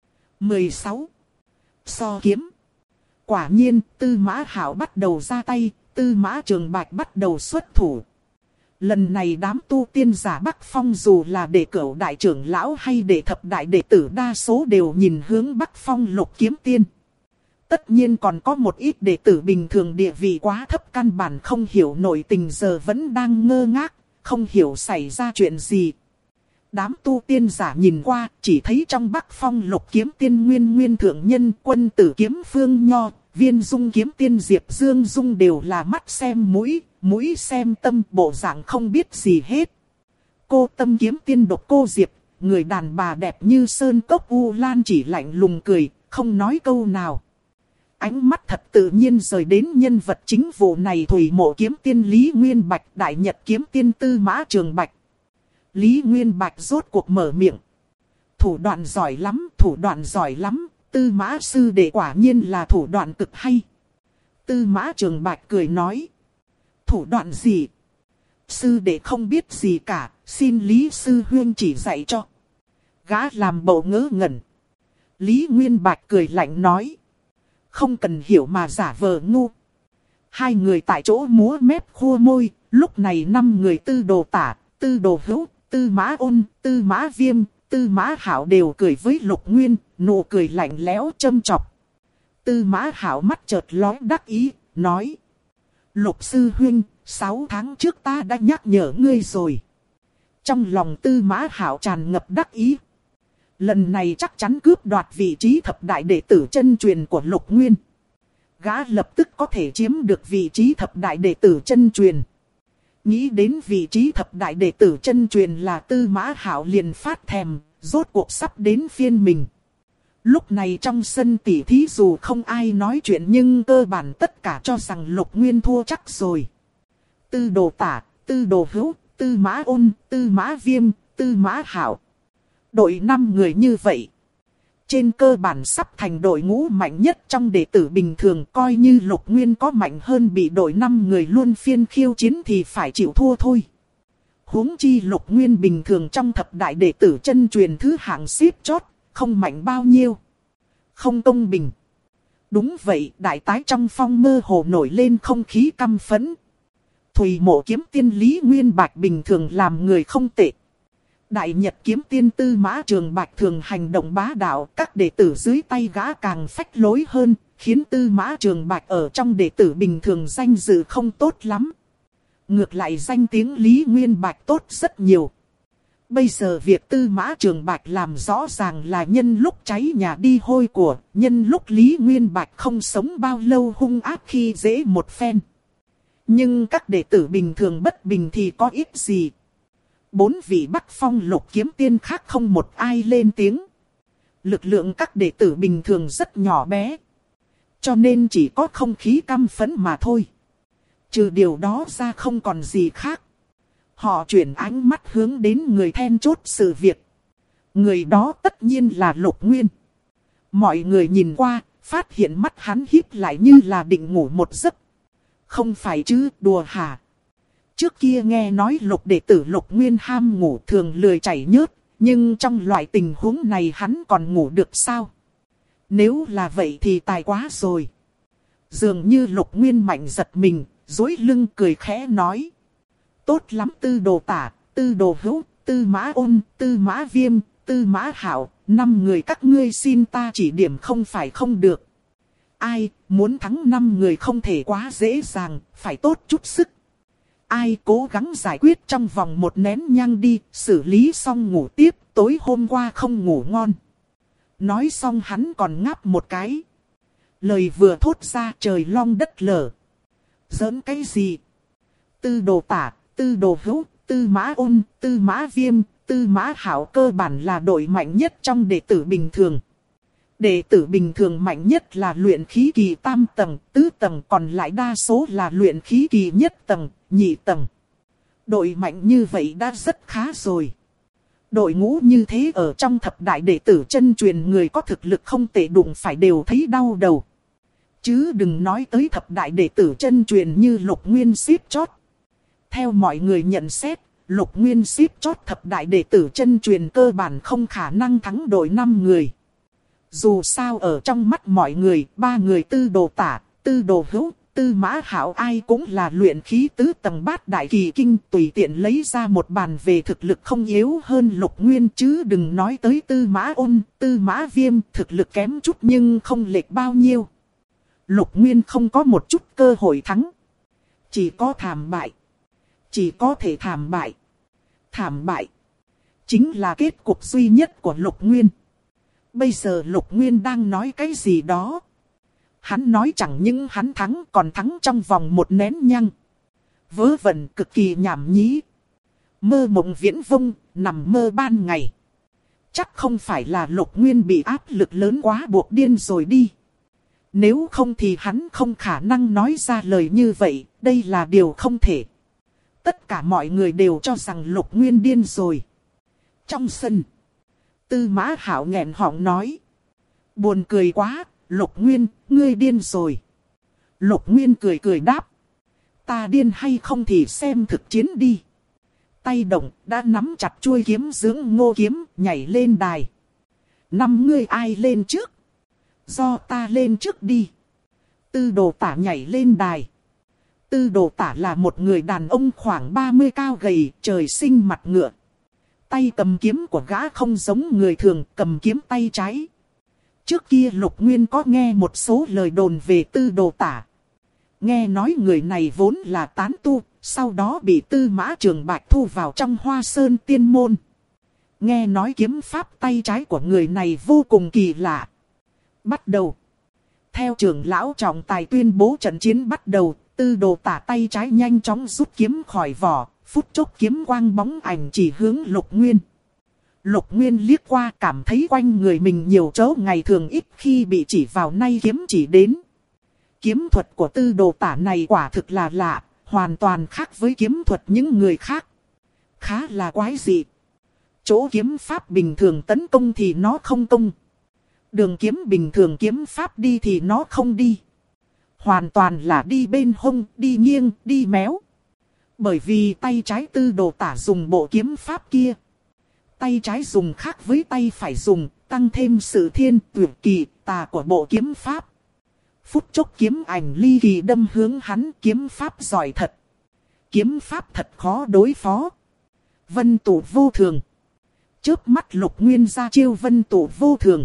16. So kiếm. Quả nhiên, Tư Mã Hạo bắt đầu ra tay, Tư Mã Trường Bạch bắt đầu xuất thủ. Lần này đám tu tiên giả Bắc Phong dù là đệ cửu đại trưởng lão hay đệ thập đại đệ tử đa số đều nhìn hướng Bắc Phong Lục Kiếm Tiên. Tất nhiên còn có một ít đệ tử bình thường địa vị quá thấp căn bản không hiểu nổi tình giờ vẫn đang ngơ ngác, không hiểu xảy ra chuyện gì. Đám tu tiên giả nhìn qua, chỉ thấy trong Bắc Phong Lục kiếm tiên Nguyên thượng nhân, Quân tử kiếm Phương Nho, Viên Dung kiếm tiên Diệp Dương Dung đều là mắt xem mũi, mũi xem tâm, bộ dạng không biết gì hết. Cô Tâm kiếm tiên Độc Cô Diệp, người đàn bà đẹp như sơn cốc u lan chỉ lạnh lùng cười, không nói câu nào. Ánh mắt thật tự nhiên rời đến nhân vật chính vụ này, Thủy Mộ kiếm tiên Lý Nguyên Bạch, Đại Nhật kiếm tiên Tư Mã Trường Bạch. Lý Nguyên Bạch rốt cuộc mở miệng. Thủ đoạn giỏi lắm, thủ đoạn giỏi lắm, Tư Mã sư đệ quả nhiên là thủ đoạn cực hay. Tư Mã Trường Bạch cười nói. Thủ đoạn gì? Sư đệ không biết gì cả, xin Lý sư huynh chỉ dạy cho. Gã làm bộ ngớ ngẩn. Lý Nguyên Bạch cười lạnh nói. Không cần hiểu mà giả vờ ngu. Hai người tại chỗ múa mép khua môi, lúc này 5 người Tư Đồ Tả, Tư Đồ Hữu, Tư Mã Ôn, Tư Mã Viêm, Tư Mã Hảo đều cười với Lục Nguyên, nụ cười lạnh lẽo châm chọc. Tư Mã Hảo mắt chợt lóe đắc ý, nói. Lục sư huynh, 6 tháng trước ta đã nhắc nhở ngươi rồi. Trong lòng Tư Mã Hảo tràn ngập đắc ý. Lần này chắc chắn cướp đoạt vị trí thập đại đệ tử chân truyền của Lục Nguyên. Gã lập tức có thể chiếm được vị trí thập đại đệ tử chân truyền. Nghĩ đến vị trí thập đại đệ tử chân truyền là Tư Mã Hảo liền phát thèm, rốt cuộc sắp đến phiên mình. Lúc này trong sân tỉ thí dù không ai nói chuyện nhưng cơ bản tất cả cho rằng Lục Nguyên thua chắc rồi. Tư Đồ Tả, Tư Đồ Hữu, Tư Mã Ôn, Tư Mã Viêm, Tư Mã Hảo. Đội 5 người như vậy. Trên cơ bản sắp thành đội ngũ mạnh nhất trong đệ tử bình thường, coi như Lục Nguyên có mạnh hơn bị đội 5 người luôn phiên khiêu chiến thì phải chịu thua thôi. Huống chi Lục Nguyên bình thường trong thập đại đệ tử chân truyền thứ hạng xếp chót, không mạnh bao nhiêu. Không công bình. Đúng vậy, đại tái trong phong mơ hồ nổi lên không khí căm phẫn. Thủy Mộ kiếm tiên Lý Nguyên Bạch bình thường làm người không tệ. Đại Nhật kiếm tiên Tư Mã Trường Bạch thường hành động bá đạo, các đệ tử dưới tay gã càng phách lối hơn, khiến Tư Mã Trường Bạch ở trong đệ tử bình thường danh dự không tốt lắm. Ngược lại danh tiếng Lý Nguyên Bạch tốt rất nhiều. Bây giờ việc Tư Mã Trường Bạch làm rõ ràng là nhân lúc cháy nhà đi hôi của, nhân lúc Lý Nguyên Bạch không sống bao lâu hung ác khi dễ một phen. Nhưng các đệ tử bình thường bất bình thì có ích gì. 4 vị Bắc Phong Lục kiếm tiên khác không một ai lên tiếng. Lực lượng các đệ tử bình thường rất nhỏ bé. Cho nên chỉ có không khí căm phẫn mà thôi. Trừ điều đó ra không còn gì khác. Họ chuyển ánh mắt hướng đến người then chốt sự việc. Người đó tất nhiên là Lục Nguyên. Mọi người nhìn qua, phát hiện mắt hắn híp lại như là định ngủ một giấc. Không phải chứ, đùa hả? Trước kia nghe nói Lục đệ tử Lục Nguyên ham ngủ thường lười chảy nhớt, nhưng trong loại tình huống này hắn còn ngủ được sao? Nếu là vậy thì tài quá rồi. Dường như Lục Nguyên mạnh giật mình, duỗi lưng cười khẽ nói. Tốt lắm Tư Đồ Tả, Tư Đồ Hữu, Tư Mã Ôn, Tư Mã Viêm, Tư Mã Hảo, 5 người các ngươi xin ta chỉ điểm không phải không được. Ai, muốn thắng 5 người không thể quá dễ dàng, phải tốt chút sức. Ai cố gắng giải quyết trong vòng 1 nén nhang đi, xử lý xong ngủ tiếp, tối hôm qua không ngủ ngon. Nói xong hắn còn ngáp một cái. Lời vừa thốt ra trời long đất lở. Giỡn cái gì? Tư Đồ Tả, Tư Đồ Hữu, Tư Mã Ôn, Tư Mã Viêm, Tư Mã Hảo cơ bản là đội mạnh nhất trong đệ tử bình thường. Đệ tử bình thường mạnh nhất là luyện khí kỳ tam tầng, tứ tầng, còn lại đa số là luyện khí kỳ nhất tầng, nhị tầng. Đội mạnh như vậy đã rất khá rồi. Đội ngũ như thế ở trong thập đại đệ tử chân truyền người có thực lực không tệ đụng phải đều thấy đau đầu. Chứ đừng nói tới thập đại đệ tử chân truyền như Lục Nguyên xếp chót. Theo mọi người nhận xét, Lục Nguyên xếp chót thập đại đệ tử chân truyền cơ bản không khả năng thắng đội 5 người. Dù sao ở trong mắt mọi người, 3 người Tư Đồ Tả, Tư Đồ Hữu, Tư Mã Hảo ai cũng là luyện khí tứ tầng bát đại kỳ kinh, tùy tiện lấy ra một bàn về thực lực không yếu hơn Lục Nguyên, chứ đừng nói tới Tư Mã Ôn, Tư Mã Viêm, thực lực kém chút nhưng không lệch bao nhiêu. Lục Nguyên không có một chút cơ hội thắng. Chỉ có thảm bại. Chỉ có thể thảm bại. Thảm bại chính là kết cục duy nhất của Lục Nguyên. Bây giờ Lục Nguyên đang nói cái gì đó? Hắn nói chẳng những hắn thắng còn thắng trong vòng một nén nhăng. Vớ vẩn cực kỳ nhảm nhí. Mơ mộng viễn vông, nằm mơ ban ngày. Chắc không phải là Lục Nguyên bị áp lực lớn quá buộc điên rồi đi. Nếu không thì hắn không khả năng nói ra lời như vậy, đây là điều không thể. Tất cả mọi người đều cho rằng Lục Nguyên điên rồi. Trong sân, Tư Mã Hạo nghẹn họng nói. Buồn cười quá, Lục Nguyên, ngươi điên rồi. Lục Nguyên cười cười đáp. Ta điên hay không thì xem thực chiến đi. Tay động đã nắm chặt chuôi kiếm dưỡng ngô kiếm, nhảy lên đài. Năm ngươi ai lên trước? Do ta lên trước đi. Tư Đồ Tả nhảy lên đài. Tư Đồ Tả là một người đàn ông khoảng 30 cao gầy, trời sinh mặt ngựa. Tay cầm kiếm của gã không giống người thường, cầm kiếm tay trái. Trước kia Lục Nguyên có nghe một số lời đồn về Tư Đồ Tả. Nghe nói người này vốn là tán tu, sau đó bị Tư Mã Trường Bạch thu vào trong Hoa Sơn Tiên Môn. Nghe nói kiếm pháp tay trái của người này vô cùng kỳ lạ. Bắt đầu. Theo trưởng lão trọng tài tuyên bố trận chiến bắt đầu, Tư Đồ Tả tay trái nhanh chóng rút kiếm khỏi vỏ, phút chốc kiếm quang bóng ảnh chỉ hướng Lục Nguyên. Lục Nguyên liếc qua cảm thấy quanh người mình nhiều chỗ ngày thường ít khi bị chỉ vào nay kiếm chỉ đến. Kiếm thuật của Tư Đồ Tả này quả thực là lạ, hoàn toàn khác với kiếm thuật những người khác. Khá là quái dị. Chỗ kiếm pháp bình thường tấn công thì nó không công. Đường kiếm bình thường kiếm pháp đi thì nó không đi. Hoàn toàn là đi bên hông, đi nghiêng, đi méo. Bởi vì tay trái Tư Đồ Tả dùng bộ kiếm pháp kia. Tay trái dùng khác với tay phải dùng, tăng thêm sự thiên tuyệt kỳ tà của bộ kiếm pháp. Phút chốc kiếm ảnh ly kỳ đâm hướng hắn, kiếm pháp giỏi thật. Kiếm pháp thật khó đối phó. Vân tụ vô thường. Chớp mắt Lục Nguyên ra chiêu vân tụ vô thường.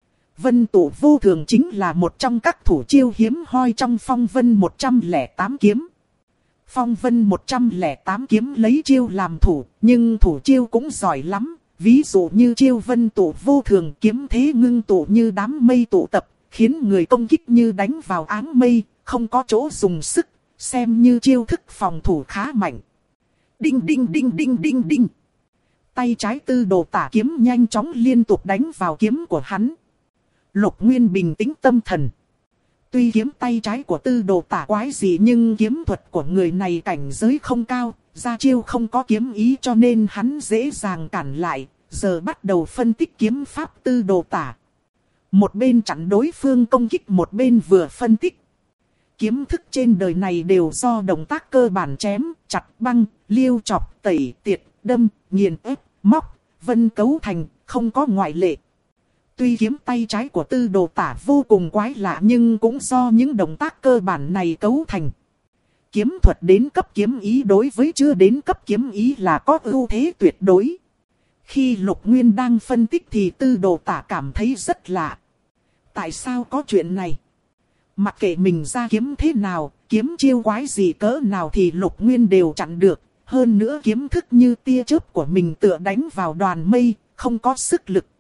Vân tụ vô thường chính là một trong các thủ chiêu hiếm hoi trong phong vân 108 kiếm. Phong vân 108 kiếm lấy chiêu làm thủ, nhưng thủ chiêu cũng giỏi lắm. Ví dụ như chiêu vân tụ vô thường, kiếm thế ngưng tụ như đám mây tụ tập, khiến người công kích như đánh vào áng mây, không có chỗ dùng sức, xem như chiêu thức phòng thủ khá mạnh. Đinh đinh đinh đinh đinh đinh. Tay trái Tư Đồ Tả kiếm nhanh chóng liên tục đánh vào kiếm của hắn. Lục Nguyên bình tĩnh tâm thần. Tuy kiếm tay trái của Tư Đồ Tả quái gì nhưng kiếm thuật của người này cảnh giới không cao, ra chiêu không có kiếm ý cho nên hắn dễ dàng cản lại, giờ bắt đầu phân tích kiếm pháp Tư Đồ Tả. Một bên chặn đối phương công kích, một bên vừa phân tích. Kiếm thức trên đời này đều do động tác cơ bản chém, chặt, băng, liêu chọc, tẩy, tiệt, đâm, nghiền ép, móc, vân cấu thành, không có ngoại lệ. Tuy kiếm tay trái của Tư Đồ Tả vô cùng quái lạ nhưng cũng do những động tác cơ bản này cấu thành. Kiếm thuật đến cấp kiếm ý đối với chưa đến cấp kiếm ý là có ưu thế tuyệt đối. Khi Lục Nguyên đang phân tích thì Tư Đồ Tả cảm thấy rất lạ. Tại sao có chuyện này? Mặc kệ mình ra kiếm thế nào, kiếm chiêu quái gì cỡ nào thì Lục Nguyên đều chặn được. Hơn nữa kiếm thức như tia chớp của mình tựa đánh vào đoàn mây, không có sức lực.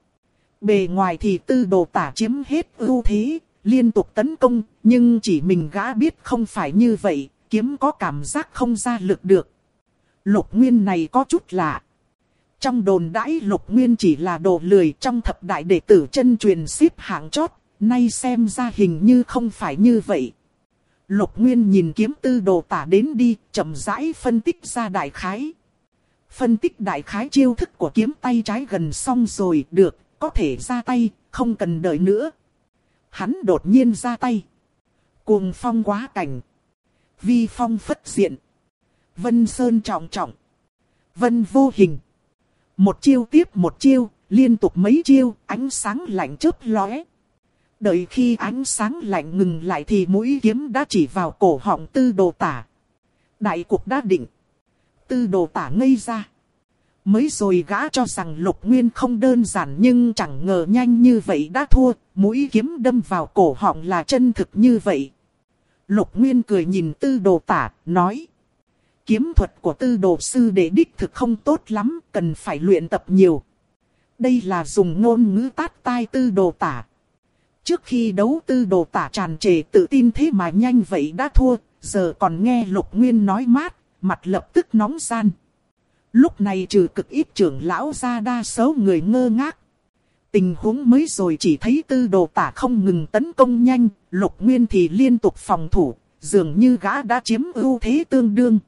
Bề ngoài thì Tư Đồ Tả chiếm hết ưu thế, liên tục tấn công, nhưng chỉ mình gã biết không phải như vậy, kiếm có cảm giác không ra lực được. Lục Nguyên này có chút lạ. Trong đồn đãi Lục Nguyên chỉ là đồ lười, trong thập đại đệ tử chân truyền xếp hạng chót, nay xem ra hình như không phải như vậy. Lục Nguyên nhìn kiếm Tư Đồ Tả đến đi, chậm rãi phân tích ra đại khái. Phân tích đại khái chiêu thức của kiếm tay trái gần xong rồi, được, có thể ra tay, không cần đợi nữa. Hắn đột nhiên ra tay. Cuồng phong quá cảnh. Vi phong phất diện. Vân sơn trọng trọng. Vân vô hình. Một chiêu tiếp một chiêu, liên tục mấy chiêu, ánh sáng lạnh chớp lóe. Đợi khi ánh sáng lạnh ngừng lại thì mũi kiếm đã chỉ vào cổ họng Tư Đồ Tả. Đại cục đã định. Tư Đồ Tả ngây ra. Mới rồi gã cho rằng Lục Nguyên không đơn giản, nhưng chẳng ngờ nhanh như vậy đã thua, mũi kiếm đâm vào cổ họng là chân thực như vậy. Lục Nguyên cười nhìn Tư Đồ Tả, nói. Kiếm thuật của Tư Đồ sư đệ đích thực không tốt lắm, cần phải luyện tập nhiều. Đây là dùng ngôn ngữ tát tai Tư Đồ Tả. Trước khi đấu Tư Đồ Tả tràn trề tự tin thế mà nhanh vậy đã thua, giờ còn nghe Lục Nguyên nói mát, mặt lập tức nóng gian. Lúc này trừ cực ít trưởng lão ra, đa số người ngơ ngác. Tình huống mới rồi chỉ thấy Tư Đồ Tả không ngừng tấn công nhanh, Lục Nguyên thì liên tục phòng thủ, dường như gã đã chiếm ưu thế tương đương.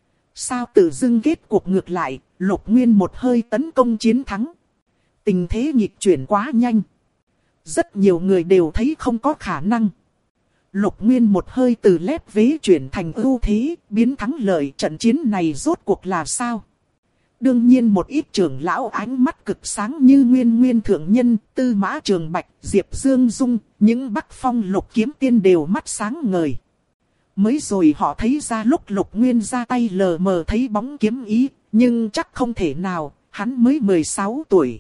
Sao tự dưng kết cuộc ngược lại, Lục Nguyên một hơi tấn công chiến thắng. Tình thế nghịch chuyển quá nhanh. Rất nhiều người đều thấy không có khả năng. Lục Nguyên một hơi từ lép vế chuyển thành ưu thế, biến thắng lợi. Trận chiến này rốt cuộc là sao? Đương nhiên một ít trưởng lão ánh mắt cực sáng như Nguyên Thượng Nhân, Tư Mã Trường Bạch, Diệp Dương Dung, những Bắc Phong Lục Kiếm Tiên đều mắt sáng ngời. Mới rồi họ thấy ra lúc Lục Nguyên ra tay lờ mờ thấy bóng kiếm ý, nhưng chắc không thể nào, hắn mới 16 tuổi.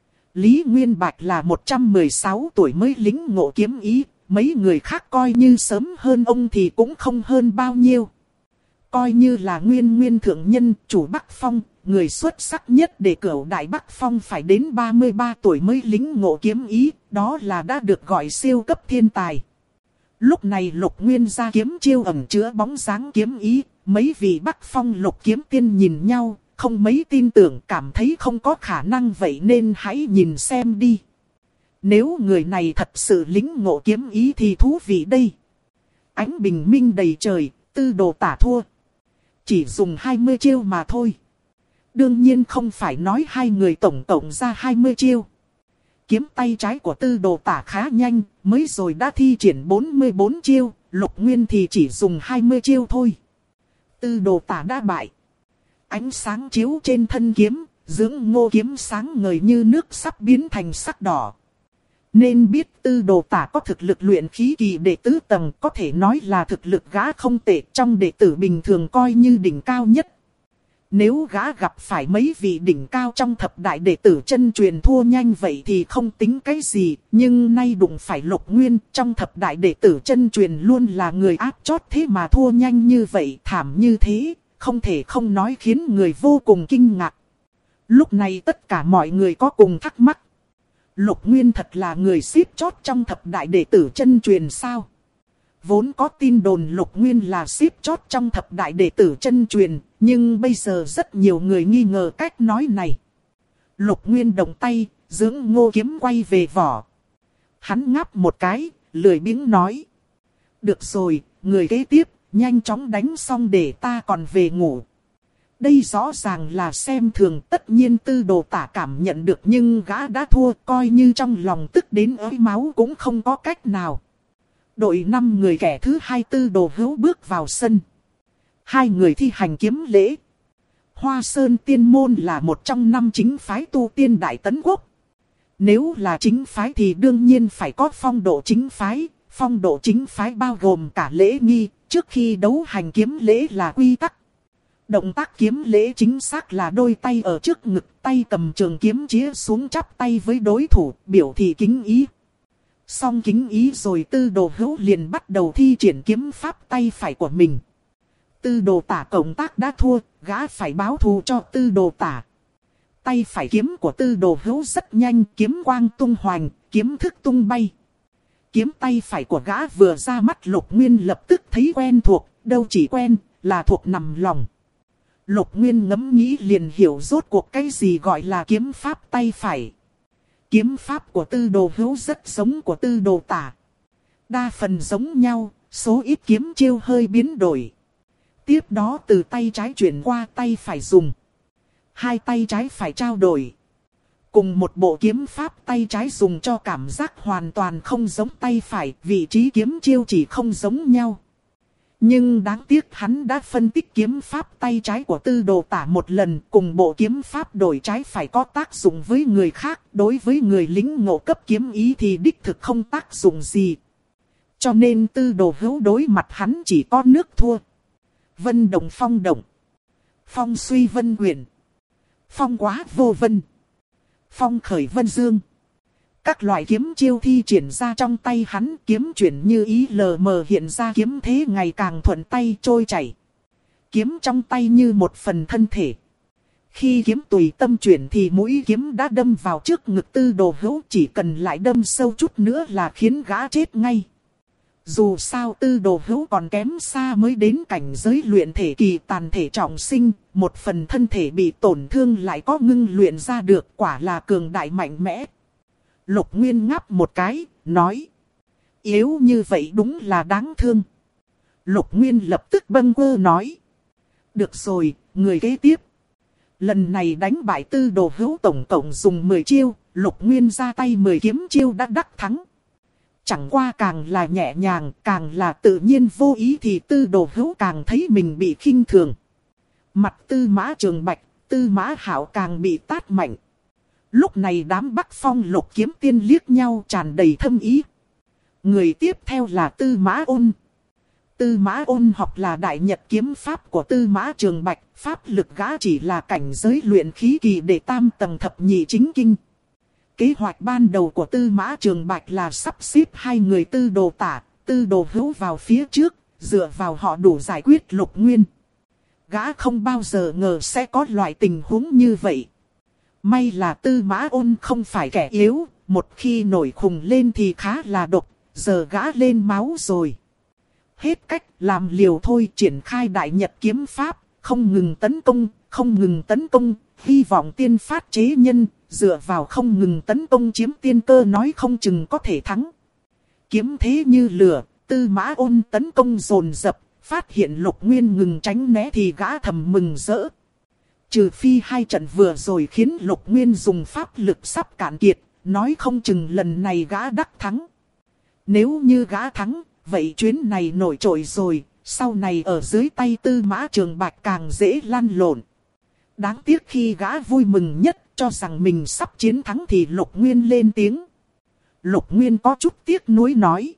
Lý Nguyên Bạch là 116 tuổi mới lĩnh ngộ kiếm ý, mấy người khác coi như sớm hơn ông thì cũng không hơn bao nhiêu. Coi như là Nguyên Thượng Nhân, chủ Bắc Phong, người xuất sắc nhất để cửu Đại Bắc Phong phải đến 33 tuổi mới lĩnh ngộ kiếm ý, đó là đã được gọi siêu cấp thiên tài. Lúc này Lục Nguyên ra kiếm chiêu ẩn chứa bóng dáng kiếm ý, mấy vị Bắc Phong Lục Kiếm Tiên nhìn nhau, không mấy tin tưởng, cảm thấy không có khả năng, vậy nên hãy nhìn xem đi. Nếu người này thật sự lĩnh ngộ kiếm ý thì thú vị đây. Ánh bình minh đầy trời, Tư Đồ Tả thua. Chỉ dùng 20 chiêu mà thôi. Đương nhiên không phải nói hai người tổng cộng ra 20 chiêu. Kiếm tay trái của Tư Đồ Tả khá nhanh, mới rồi đã thi triển 44 chiêu, Lục Nguyên thì chỉ dùng 20 chiêu thôi. Tư Đồ Tả đã bại. Ánh sáng chiếu trên thân kiếm, dưỡng ngô kiếm sáng ngời như nước sắp biến thành sắc đỏ. Nên biết Tư Đồ Tả có thực lực luyện khí kỳ đệ tứ tầng, có thể nói là thực lực gã không tệ, trong đệ tử bình thường coi như đỉnh cao nhất. Nếu gã gặp phải mấy vị đỉnh cao trong thập đại đệ tử chân truyền thua nhanh vậy thì không tính cái gì, nhưng nay đụng phải Lục Nguyên, trong thập đại đệ tử chân truyền luôn là người áp chót, thế mà thua nhanh như vậy, thảm như thế, không thể không nói khiến người vô cùng kinh ngạc. Lúc này tất cả mọi người có cùng thắc mắc. Lục Nguyên thật là người xếp chót trong thập đại đệ tử chân truyền sao? Vốn có tin đồn Lục Nguyên là xếp chót trong thập đại đệ tử chân truyền, nhưng bây giờ rất nhiều người nghi ngờ cách nói này. Lục Nguyên động tay, dưỡng ngô kiếm quay về vỏ. Hắn ngáp một cái, lười biếng nói. Được rồi, người kế tiếp, nhanh chóng đánh xong để ta còn về ngủ. Đây rõ ràng là xem thường, tất nhiên Tư Đồ Tả cảm nhận được, nhưng gã đã thua, coi như trong lòng tức đến ới máu cũng không có cách nào. Đội 5 người kẻ thứ hai Tư Đồ Hữu bước vào sân. Hai người thi hành kiếm lễ. Hoa Sơn Tiên Môn là một trong 5 chính phái tu tiên Đại Tấn Quốc. Nếu là chính phái thì đương nhiên phải có phong độ chính phái. Phong độ chính phái bao gồm cả lễ nghi, trước khi đấu hành kiếm lễ là quy tắc. Động tác kiếm lễ chính xác là đôi tay ở trước ngực, tay cầm trường kiếm chĩa xuống chắp tay với đối thủ, biểu thị kính ý. Xong kính ý rồi Tư Đồ Hữu liền bắt đầu thi triển kiếm pháp tay phải của mình. Tư Đồ Tả cộng tác đã thua, gã phải báo thù cho Tư Đồ Tả. Tay phải kiếm của Tư Đồ Hữu rất nhanh, kiếm quang tung hoành, kiếm thức tung bay. Kiếm tay phải của gã vừa ra mắt Lục Nguyên lập tức thấy quen thuộc, đâu chỉ quen, là thuộc nằm lòng. Lục Nguyên ngẫm nghĩ liền hiểu rốt cuộc cái gì gọi là kiếm pháp tay phải. Kiếm pháp của Tư Đồ Hữu rất giống của Tư Đồ Tả. Đa phần giống nhau, số ít kiếm chiêu hơi biến đổi. Tiếp đó từ tay trái chuyển qua tay phải dùng. Hai tay trái phải trao đổi. Cùng một bộ kiếm pháp tay trái dùng cho cảm giác hoàn toàn không giống tay phải, vị trí kiếm chiêu chỉ không giống nhau. Nhưng đáng tiếc hắn đã phân tích kiếm pháp tay trái của Tư Đồ Tả một lần, cùng bộ kiếm pháp đổi trái phải có tác dụng với người khác, đối với người lính ngộ cấp kiếm ý thì đích thực không tác dụng gì. Cho nên Tư Đồ Hữu đối mặt hắn chỉ có nước thua. Vân động phong động, phong suy vân quyển, Phong quá vô vân. Phong khởi vân dương. Các loại kiếm chiêu thi triển ra trong tay hắn, kiếm chuyển như ý lờ mờ hiện ra, kiếm thế ngày càng thuận tay trôi chảy. Kiếm trong tay như một phần thân thể. Khi kiếm tùy tâm chuyển thì mũi kiếm đã đâm vào trước ngực Tư Đồ Hữu, chỉ cần lại đâm sâu chút nữa là khiến gã chết ngay. Dù sao Tư Đồ Hữu còn kém xa mới đến cảnh giới luyện thể kỳ tàn thể trọng sinh, một phần thân thể bị tổn thương lại có ngưng luyện ra được, quả là cường đại mạnh mẽ. Lục Nguyên ngáp một cái, nói. Yếu như vậy đúng là đáng thương. Lục Nguyên lập tức bâng quơ nói. Được rồi, người kế tiếp. Lần này đánh bại Tư Đồ Hữu tổng cộng dùng 10 chiêu, Lục Nguyên ra tay 10 kiếm chiêu đã đắc thắng. Chẳng qua càng là nhẹ nhàng, càng là tự nhiên vô ý thì Tư Đồ Hữu càng thấy mình bị khinh thường. Mặt Tư Mã Trường Bạch, Tư Mã Hạo càng bị tát mạnh. Lúc này đám Bắc Phong Lục kiếm tiên liếc nhau tràn đầy thâm ý. Người tiếp theo là Tư Mã Ôn. Tư Mã Ôn học là đại nhật kiếm pháp của Tư Mã Trường Bạch, pháp lực gã chỉ là cảnh giới luyện khí kỳ đệ tam tầng thập nhị chính kinh. Kế hoạch ban đầu của Tư Mã Trường Bạch là sắp xếp hai người Tư Đồ Tả, Tư Đồ Hữu vào phía trước, dựa vào họ đủ giải quyết Lục Nguyên. Gã không bao giờ ngờ sẽ có loại tình huống như vậy. May là Tư Mã Ôn không phải kẻ yếu, một khi nổi khùng lên thì khá là độc, giờ gã lên máu rồi. Hết cách, làm liều thôi, triển khai đại nhật kiếm pháp, không ngừng tấn công, không ngừng tấn công, hy vọng tiên phát chế nhân, dựa vào không ngừng tấn công chiếm tiên cơ nói không chừng có thể thắng. Kiếm thế như lửa, Tư Mã Ôn tấn công dồn dập, phát hiện Lục Nguyên ngừng tránh né thì gã thầm mừng rỡ. Trừ phi hai trận vừa rồi khiến Lục Nguyên dùng pháp lực sắp cạn kiệt, nói không chừng lần này gã đắc thắng. Nếu như gã thắng, vậy chuyến này nổi trội rồi, sau này ở dưới tay Tư Mã Trường Bạch càng dễ lăn lộn. Đáng tiếc khi gã vui mừng nhất cho rằng mình sắp chiến thắng thì Lục Nguyên lên tiếng. Lục Nguyên có chút tiếc nuối nói.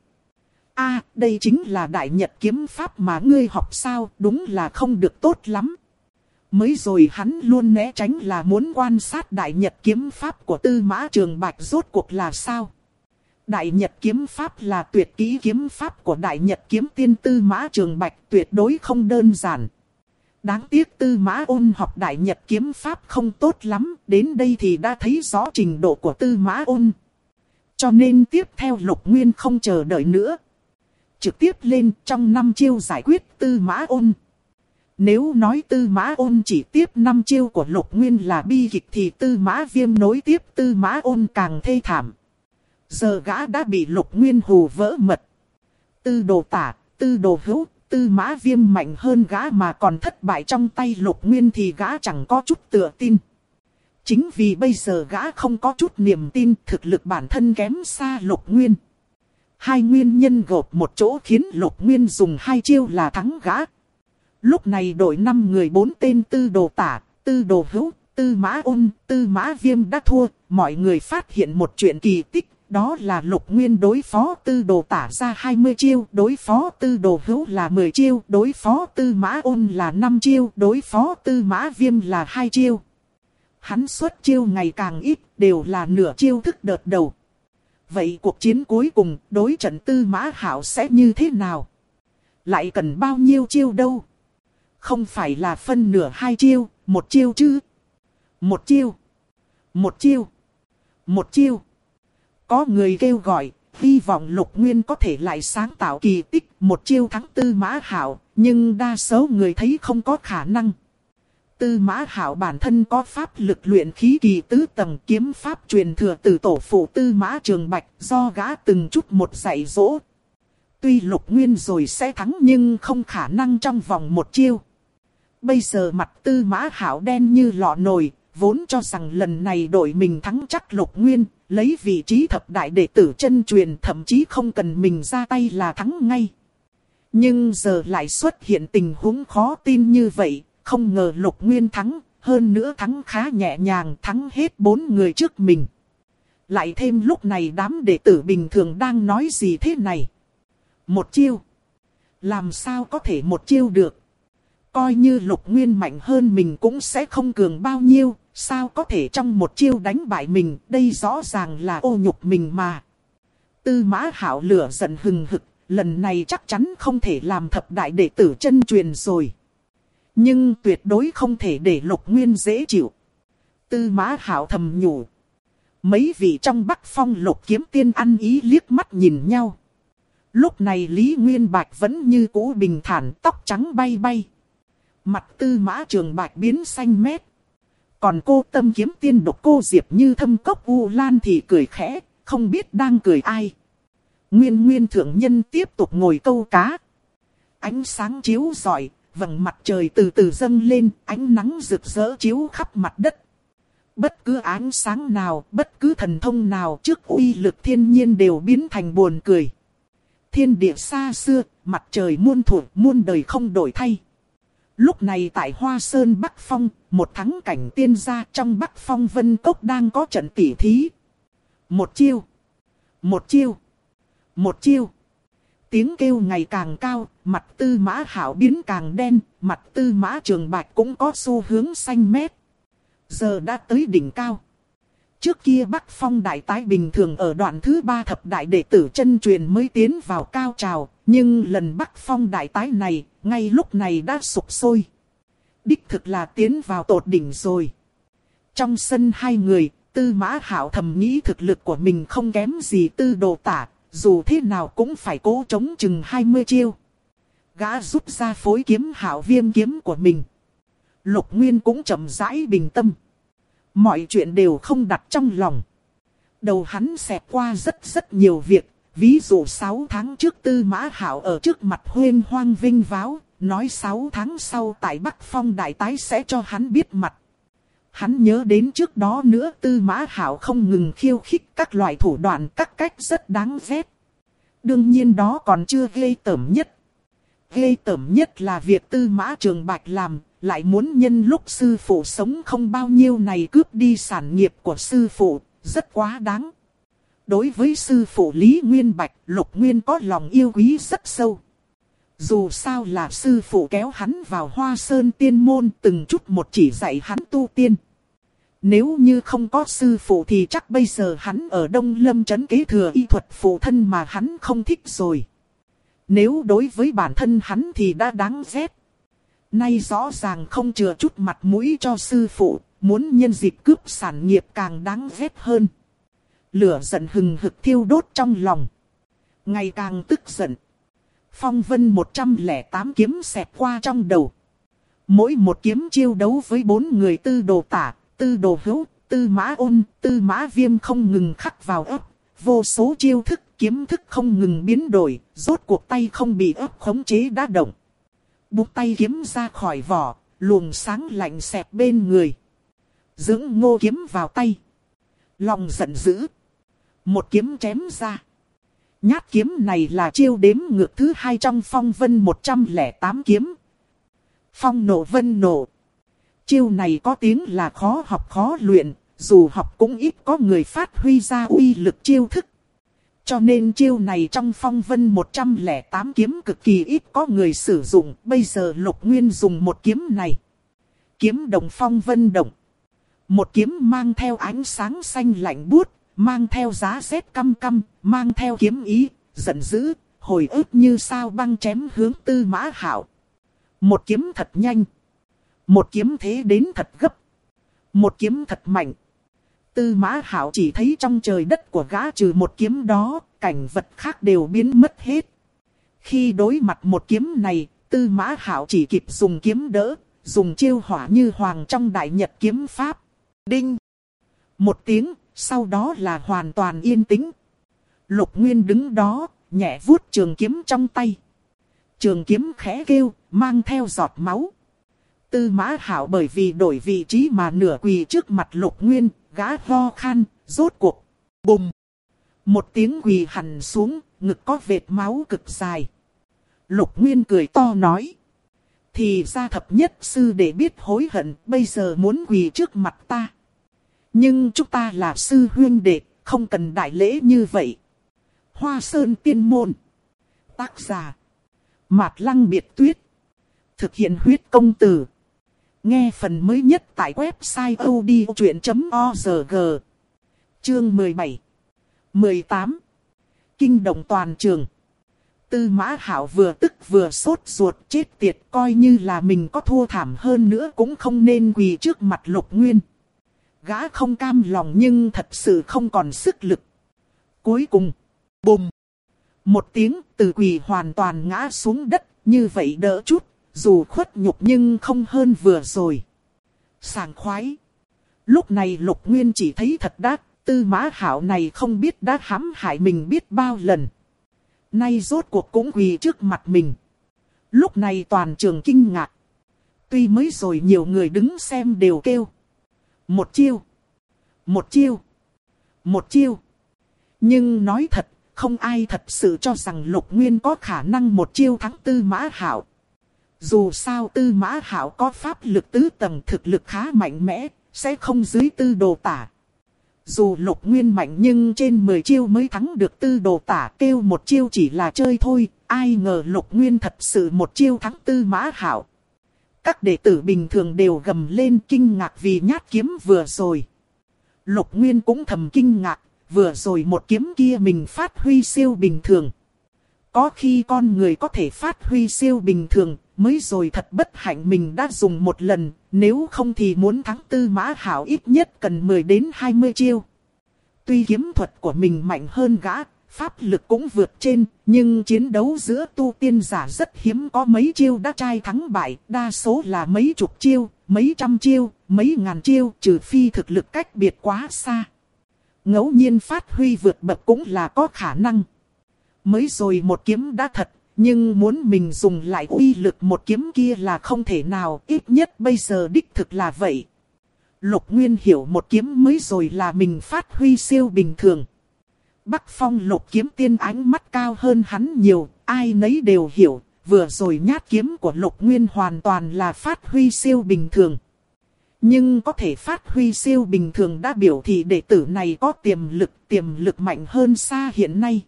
Đây chính là đại nhật kiếm pháp mà ngươi học sao, đúng là không được tốt lắm. Mới rồi hắn luôn né tránh là muốn quan sát đại nhật kiếm pháp của Tư Mã Trường Bạch rốt cuộc là sao. Đại nhật kiếm pháp là tuyệt kỹ kiếm pháp của đại nhật kiếm tiên Tư Mã Trường Bạch, tuyệt đối không đơn giản. Đáng tiếc Tư Mã Ôn học đại nhật kiếm pháp không tốt lắm, đến đây thì đã thấy rõ trình độ của Tư Mã Ôn. Cho nên tiếp theo Lục Nguyên không chờ đợi nữa. Trực tiếp lên trong 5 chiêu giải quyết Tư Mã Ôn. Nếu nói Tư Mã Ôn chỉ tiếp 5 chiêu của Lục Nguyên là bi kịch thì Tư Mã Viêm nối tiếp Tư Mã Ôn càng thê thảm. Giờ gã đã bị Lục Nguyên hù vỡ mật. Tư Đồ Tả, Tư Đồ Hữu, Tư Mã Viêm mạnh hơn gã mà còn thất bại trong tay Lục Nguyên thì gã chẳng có chút tự tin. Chính vì bây giờ gã không có chút niềm tin, thực lực bản thân kém xa Lục Nguyên. Hai nguyên nhân gộp một chỗ khiến Lục Nguyên dùng 2 chiêu là thắng gã. Lúc này đội 5 người 4 tên Tư Đồ Tả, Tư Đồ Hữu, Tư Mã Ôn, Tư Mã Viêm đã thua. Mọi người phát hiện một chuyện kỳ tích, đó là Lục Nguyên đối phó Tư Đồ Tả ra 20 chiêu, đối phó Tư Đồ Hữu là 10 chiêu, đối phó Tư Mã Ôn là 5 chiêu, đối phó Tư Mã Viêm là 2 chiêu. Hắn xuất chiêu ngày càng ít, đều là nửa chiêu thức đợt đầu. Vậy cuộc chiến cuối cùng, đối trận Tư Mã Hạo sẽ như thế nào? Lại cần bao nhiêu chiêu đâu? Không phải là phân nửa 2 chiêu, 1 chiêu chứ? 1 chiêu, 1 chiêu, 1 chiêu. Có người kêu gọi, hy vọng Lục Nguyên có thể lại sáng tạo kỳ tích 1 chiêu thắng Tư Mã Hạo, nhưng đa số người thấy không có khả năng. Tư Mã Hạo bản thân có pháp lực luyện khí kỳ tứ tầng, kiếm pháp truyền thừa từ tổ phụ Tư Mã Trường Bạch, do gã từng chút một dạy dỗ. Tuy Lục Nguyên rồi sẽ thắng nhưng không khả năng trong vòng 1 chiêu. Bây giờ mặt Tư Mã Hạo đen như lọ nồi, vốn cho rằng lần này đội mình thắng chắc Lục Nguyên, lấy vị trí thập đại đệ tử chân truyền, thậm chí không cần mình ra tay là thắng ngay. Nhưng giờ lại xuất hiện tình huống khó tin như vậy, không ngờ Lục Nguyên thắng, hơn nữa thắng khá nhẹ nhàng, thắng hết 4 người trước mình. Lại thêm lúc này đám đệ tử bình thường đang nói gì thế này? 1 chiêu? Làm sao có thể 1 chiêu được? Coi như Lục Nguyên mạnh hơn mình cũng sẽ không cường bao nhiêu, sao có thể trong một chiêu đánh bại mình, đây rõ ràng là ô nhục mình mà. Tư Mã Hạo lửa giận hừng hực, lần này chắc chắn không thể làm thập đại đệ tử chân truyền rồi. Nhưng tuyệt đối không thể để Lục Nguyên dễ chịu. Tư Mã Hạo thầm nhủ. Mấy vị trong Bắc Phong Lục Kiếm Tiên ăn ý liếc mắt nhìn nhau. Lúc này Lý Nguyên Bạch vẫn như cũ bình thản, tóc trắng bay bay. Mặt Tư Mã Trường Bạch biến xanh mét. Còn cô Tâm Kiếm Tiên Độc Cô Diệp Như thâm cốc U Lan thì cười khẽ, không biết đang cười ai. Nguyên thượng nhân tiếp tục ngồi câu cá. Ánh sáng chiếu rọi, vầng mặt trời từ từ dâng lên, ánh nắng rực rỡ chiếu khắp mặt đất. Bất cứ ánh sáng nào, bất cứ thần thông nào trước uy lực thiên nhiên đều biến thành buồn cười. Thiên địa xa xưa, mặt trời muôn thuở, muôn đời không đổi thay. Lúc này tại Hoa Sơn Bắc Phong, một thắng cảnh tiên gia trong Bắc Phong Vân Cốc đang có trận tỉ thí. Một chiêu, một chiêu, một chiêu. Tiếng kêu ngày càng cao, mặt Tư Mã Hạo biến càng đen, mặt Tư Mã Trường Bạch cũng có xu hướng xanh mét. Giờ đã tới đỉnh cao. Trước kia Bắc Phong đại tái bình thường ở đoạn thứ 3 thập đại đệ tử chân truyền mới tiến vào cao trào, nhưng lần Bắc Phong đại tái này, ngay lúc này đã sục sôi. Đích thực là tiến vào tột đỉnh rồi. Trong sân hai người, Tư Mã Hạo thầm nghĩ thực lực của mình không kém gì Tư Đồ Tả, dù thế nào cũng phải cố chống chừng 20 chiêu. Gã rút ra phối kiếm Hạo Viêm kiếm của mình. Lục Nguyên cũng chậm rãi bình tâm. Mọi chuyện đều không đặt trong lòng. Đầu hắn xẹt qua rất nhiều việc. Ví dụ 6 tháng trước Tư Mã Hạo ở trước mặt huyên hoang vinh váo, nói 6 tháng sau tại Bắc Phong đại tái sẽ cho hắn biết mặt. Hắn nhớ đến trước đó nữa Tư Mã Hạo không ngừng khiêu khích các loại thủ đoạn các cách rất đáng ghét. Đương nhiên đó còn chưa ghê tởm nhất. Ghê tởm nhất là việc Tư Mã Trường Bạch làm, lại muốn nhân lúc sư phụ sống không bao nhiêu này cướp đi sản nghiệp của sư phụ, rất quá đáng. Đối với sư phụ Lý Nguyên Bạch, Lục Nguyên có lòng yêu quý rất sâu. Dù sao là sư phụ kéo hắn vào Hoa Sơn tiên môn từng chút một chỉ dạy hắn tu tiên. Nếu như không có sư phụ thì chắc bây giờ hắn ở Đông Lâm trấn kế thừa y thuật phụ thân mà hắn không thích rồi. Nếu đối với bản thân hắn thì đã đáng ghét. Nay rõ ràng không chừa chút mặt mũi cho sư phụ, muốn nhân dịp cướp sản nghiệp càng đáng ghét hơn. Lửa giận hừng hực thiêu đốt trong lòng. Ngày càng tức giận. Phong vân 108 kiếm xẹt qua trong đầu. Mỗi một kiếm chiêu đấu với 4 người Tư Đồ Tả, Tư Đồ Hữu, Tư Mã Ôn, Tư Mã Viêm không ngừng khắc vào ấp. Vô số chiêu thức, kiếm thức không ngừng biến đổi, rốt cuộc tay không bị ấp khống chế đã động. Buông tay kiếm ra khỏi vỏ, luồng sáng lạnh xẹt bên người. Dưỡng Ngô kiếm vào tay. Lòng giận dữ. Một kiếm chém ra. Nhát kiếm này là chiêu đếm ngược thứ 2 trong Phong Vân 108 kiếm. Phong nổ vân nổ. Chiêu này có tiếng là khó học khó luyện, dù học cũng ít có người phát huy ra uy lực chiêu thức. Cho nên chiêu này trong Phong Vân 108 kiếm cực kỳ ít có người sử dụng, bây giờ Lục Nguyên dùng một kiếm này. Kiếm đồng phong vân động. Một kiếm mang theo ánh sáng xanh lạnh buốt, mang theo giá rét căm căm, mang theo kiếm ý, giận dữ, hồi ức như sao băng chém hướng Tư Mã Hạo. Một kiếm thật nhanh. Một kiếm thế đến thật gấp. Một kiếm thật mạnh. Tư Mã Hạo chỉ thấy trong trời đất của gã trừ một kiếm đó, cảnh vật khác đều biến mất hết. Khi đối mặt một kiếm này, Tư Mã Hạo chỉ kịp dùng kiếm đỡ, dùng chiêu hỏa như hoàng trong Đại Nhật kiếm pháp. Đinh! Một tiếng, sau đó là hoàn toàn yên tĩnh. Lục Nguyên đứng đó, nhẹ vuốt trường kiếm trong tay. Trường kiếm khẽ kêu, mang theo giọt máu. Tư Mã Hạo bởi vì đổi vị trí mà nửa quỳ trước mặt Lục Nguyên, gã ho khan, rốt cuộc. Bùng! Một tiếng quỳ hằn xuống, ngực có vệt máu cực dài. Lục Nguyên cười to nói. Thì ra thập nhất sư để biết hối hận, bây giờ muốn quỳ trước mặt ta. Nhưng chúng ta là sư huynh đệ, không cần đại lễ như vậy. Hoa Sơn Tiên Môn. Tác giả: Mạt Lăng Biệt Tuyết. Thực hiện huyết công từ. Nghe phần mới nhất tại website odchuyện.org. Chương 17 18. Kinh động toàn trường. Tư Mã Hạo vừa tức vừa sốt ruột, chết tiệt, coi như là mình có thua thảm hơn nữa cũng không nên quỳ trước mặt Lục Nguyên. Gã không cam lòng nhưng thật sự không còn sức lực. Cuối cùng, bùm, một tiếng, từ quỳ hoàn toàn ngã xuống đất, như vậy đỡ chút, dù khuất nhục nhưng không hơn vừa rồi. Sảng khoái. Lúc này Lục Nguyên chỉ thấy thật đắt, Tư Mã Hạo này không biết đã hãm hại mình biết bao lần. Nay rốt cuộc cũng quỳ trước mặt mình. Lúc này toàn trường kinh ngạc. Tuy mới rồi nhiều người đứng xem đều kêu. Một chiêu. Một chiêu. Một chiêu. Nhưng nói thật, không ai thật sự cho rằng Lục Nguyên có khả năng một chiêu thắng Tư Mã Hạo. Dù sao Tư Mã Hạo có pháp lực tứ tầng, thực lực khá mạnh mẽ, sẽ không dưới Tư Đồ Tả. Dù Lục Nguyên mạnh nhưng trên 10 chiêu mới thắng được Tư Đồ Tả, kêu một chiêu chỉ là chơi thôi, ai ngờ Lục Nguyên thật sự một chiêu thắng Tư Mã Hạo. Các đệ tử bình thường đều gầm lên kinh ngạc vì nhát kiếm vừa rồi. Lục Nguyên cũng thầm kinh ngạc, vừa rồi một kiếm kia mình phát huy siêu bình thường. Có khi con người có thể phát huy siêu bình thường, mới rồi thật bất hạnh mình đã dùng một lần, nếu không thì muốn thắng Tư Mã Hạo ít nhất cần 10 đến 20 chiêu. Tuy kiếm thuật của mình mạnh hơn gã, pháp lực cũng vượt trên, nhưng chiến đấu giữa tu tiên giả rất hiếm có mấy chiêu đã trai thắng bại, đa số là mấy chục chiêu, mấy trăm chiêu, mấy ngàn chiêu, trừ phi thực lực cách biệt quá xa. Ngẫu nhiên phát huy vượt bậc cũng là có khả năng. Mới rồi một kiếm đã thật, nhưng muốn mình dùng lại uy lực một kiếm kia là không thể nào, ít nhất bây giờ đích thực là vậy. Lục Nguyên hiểu một kiếm mới rồi là mình phát huy siêu bình thường. Bắc Phong Lục Kiếm Tiên ánh mắt cao hơn hắn nhiều, ai nấy đều hiểu, vừa rồi nhát kiếm của Lục Nguyên hoàn toàn là phát huy siêu bình thường. Nhưng có thể phát huy siêu bình thường đã biểu thị đệ tử này có tiềm lực mạnh hơn xa hiện nay.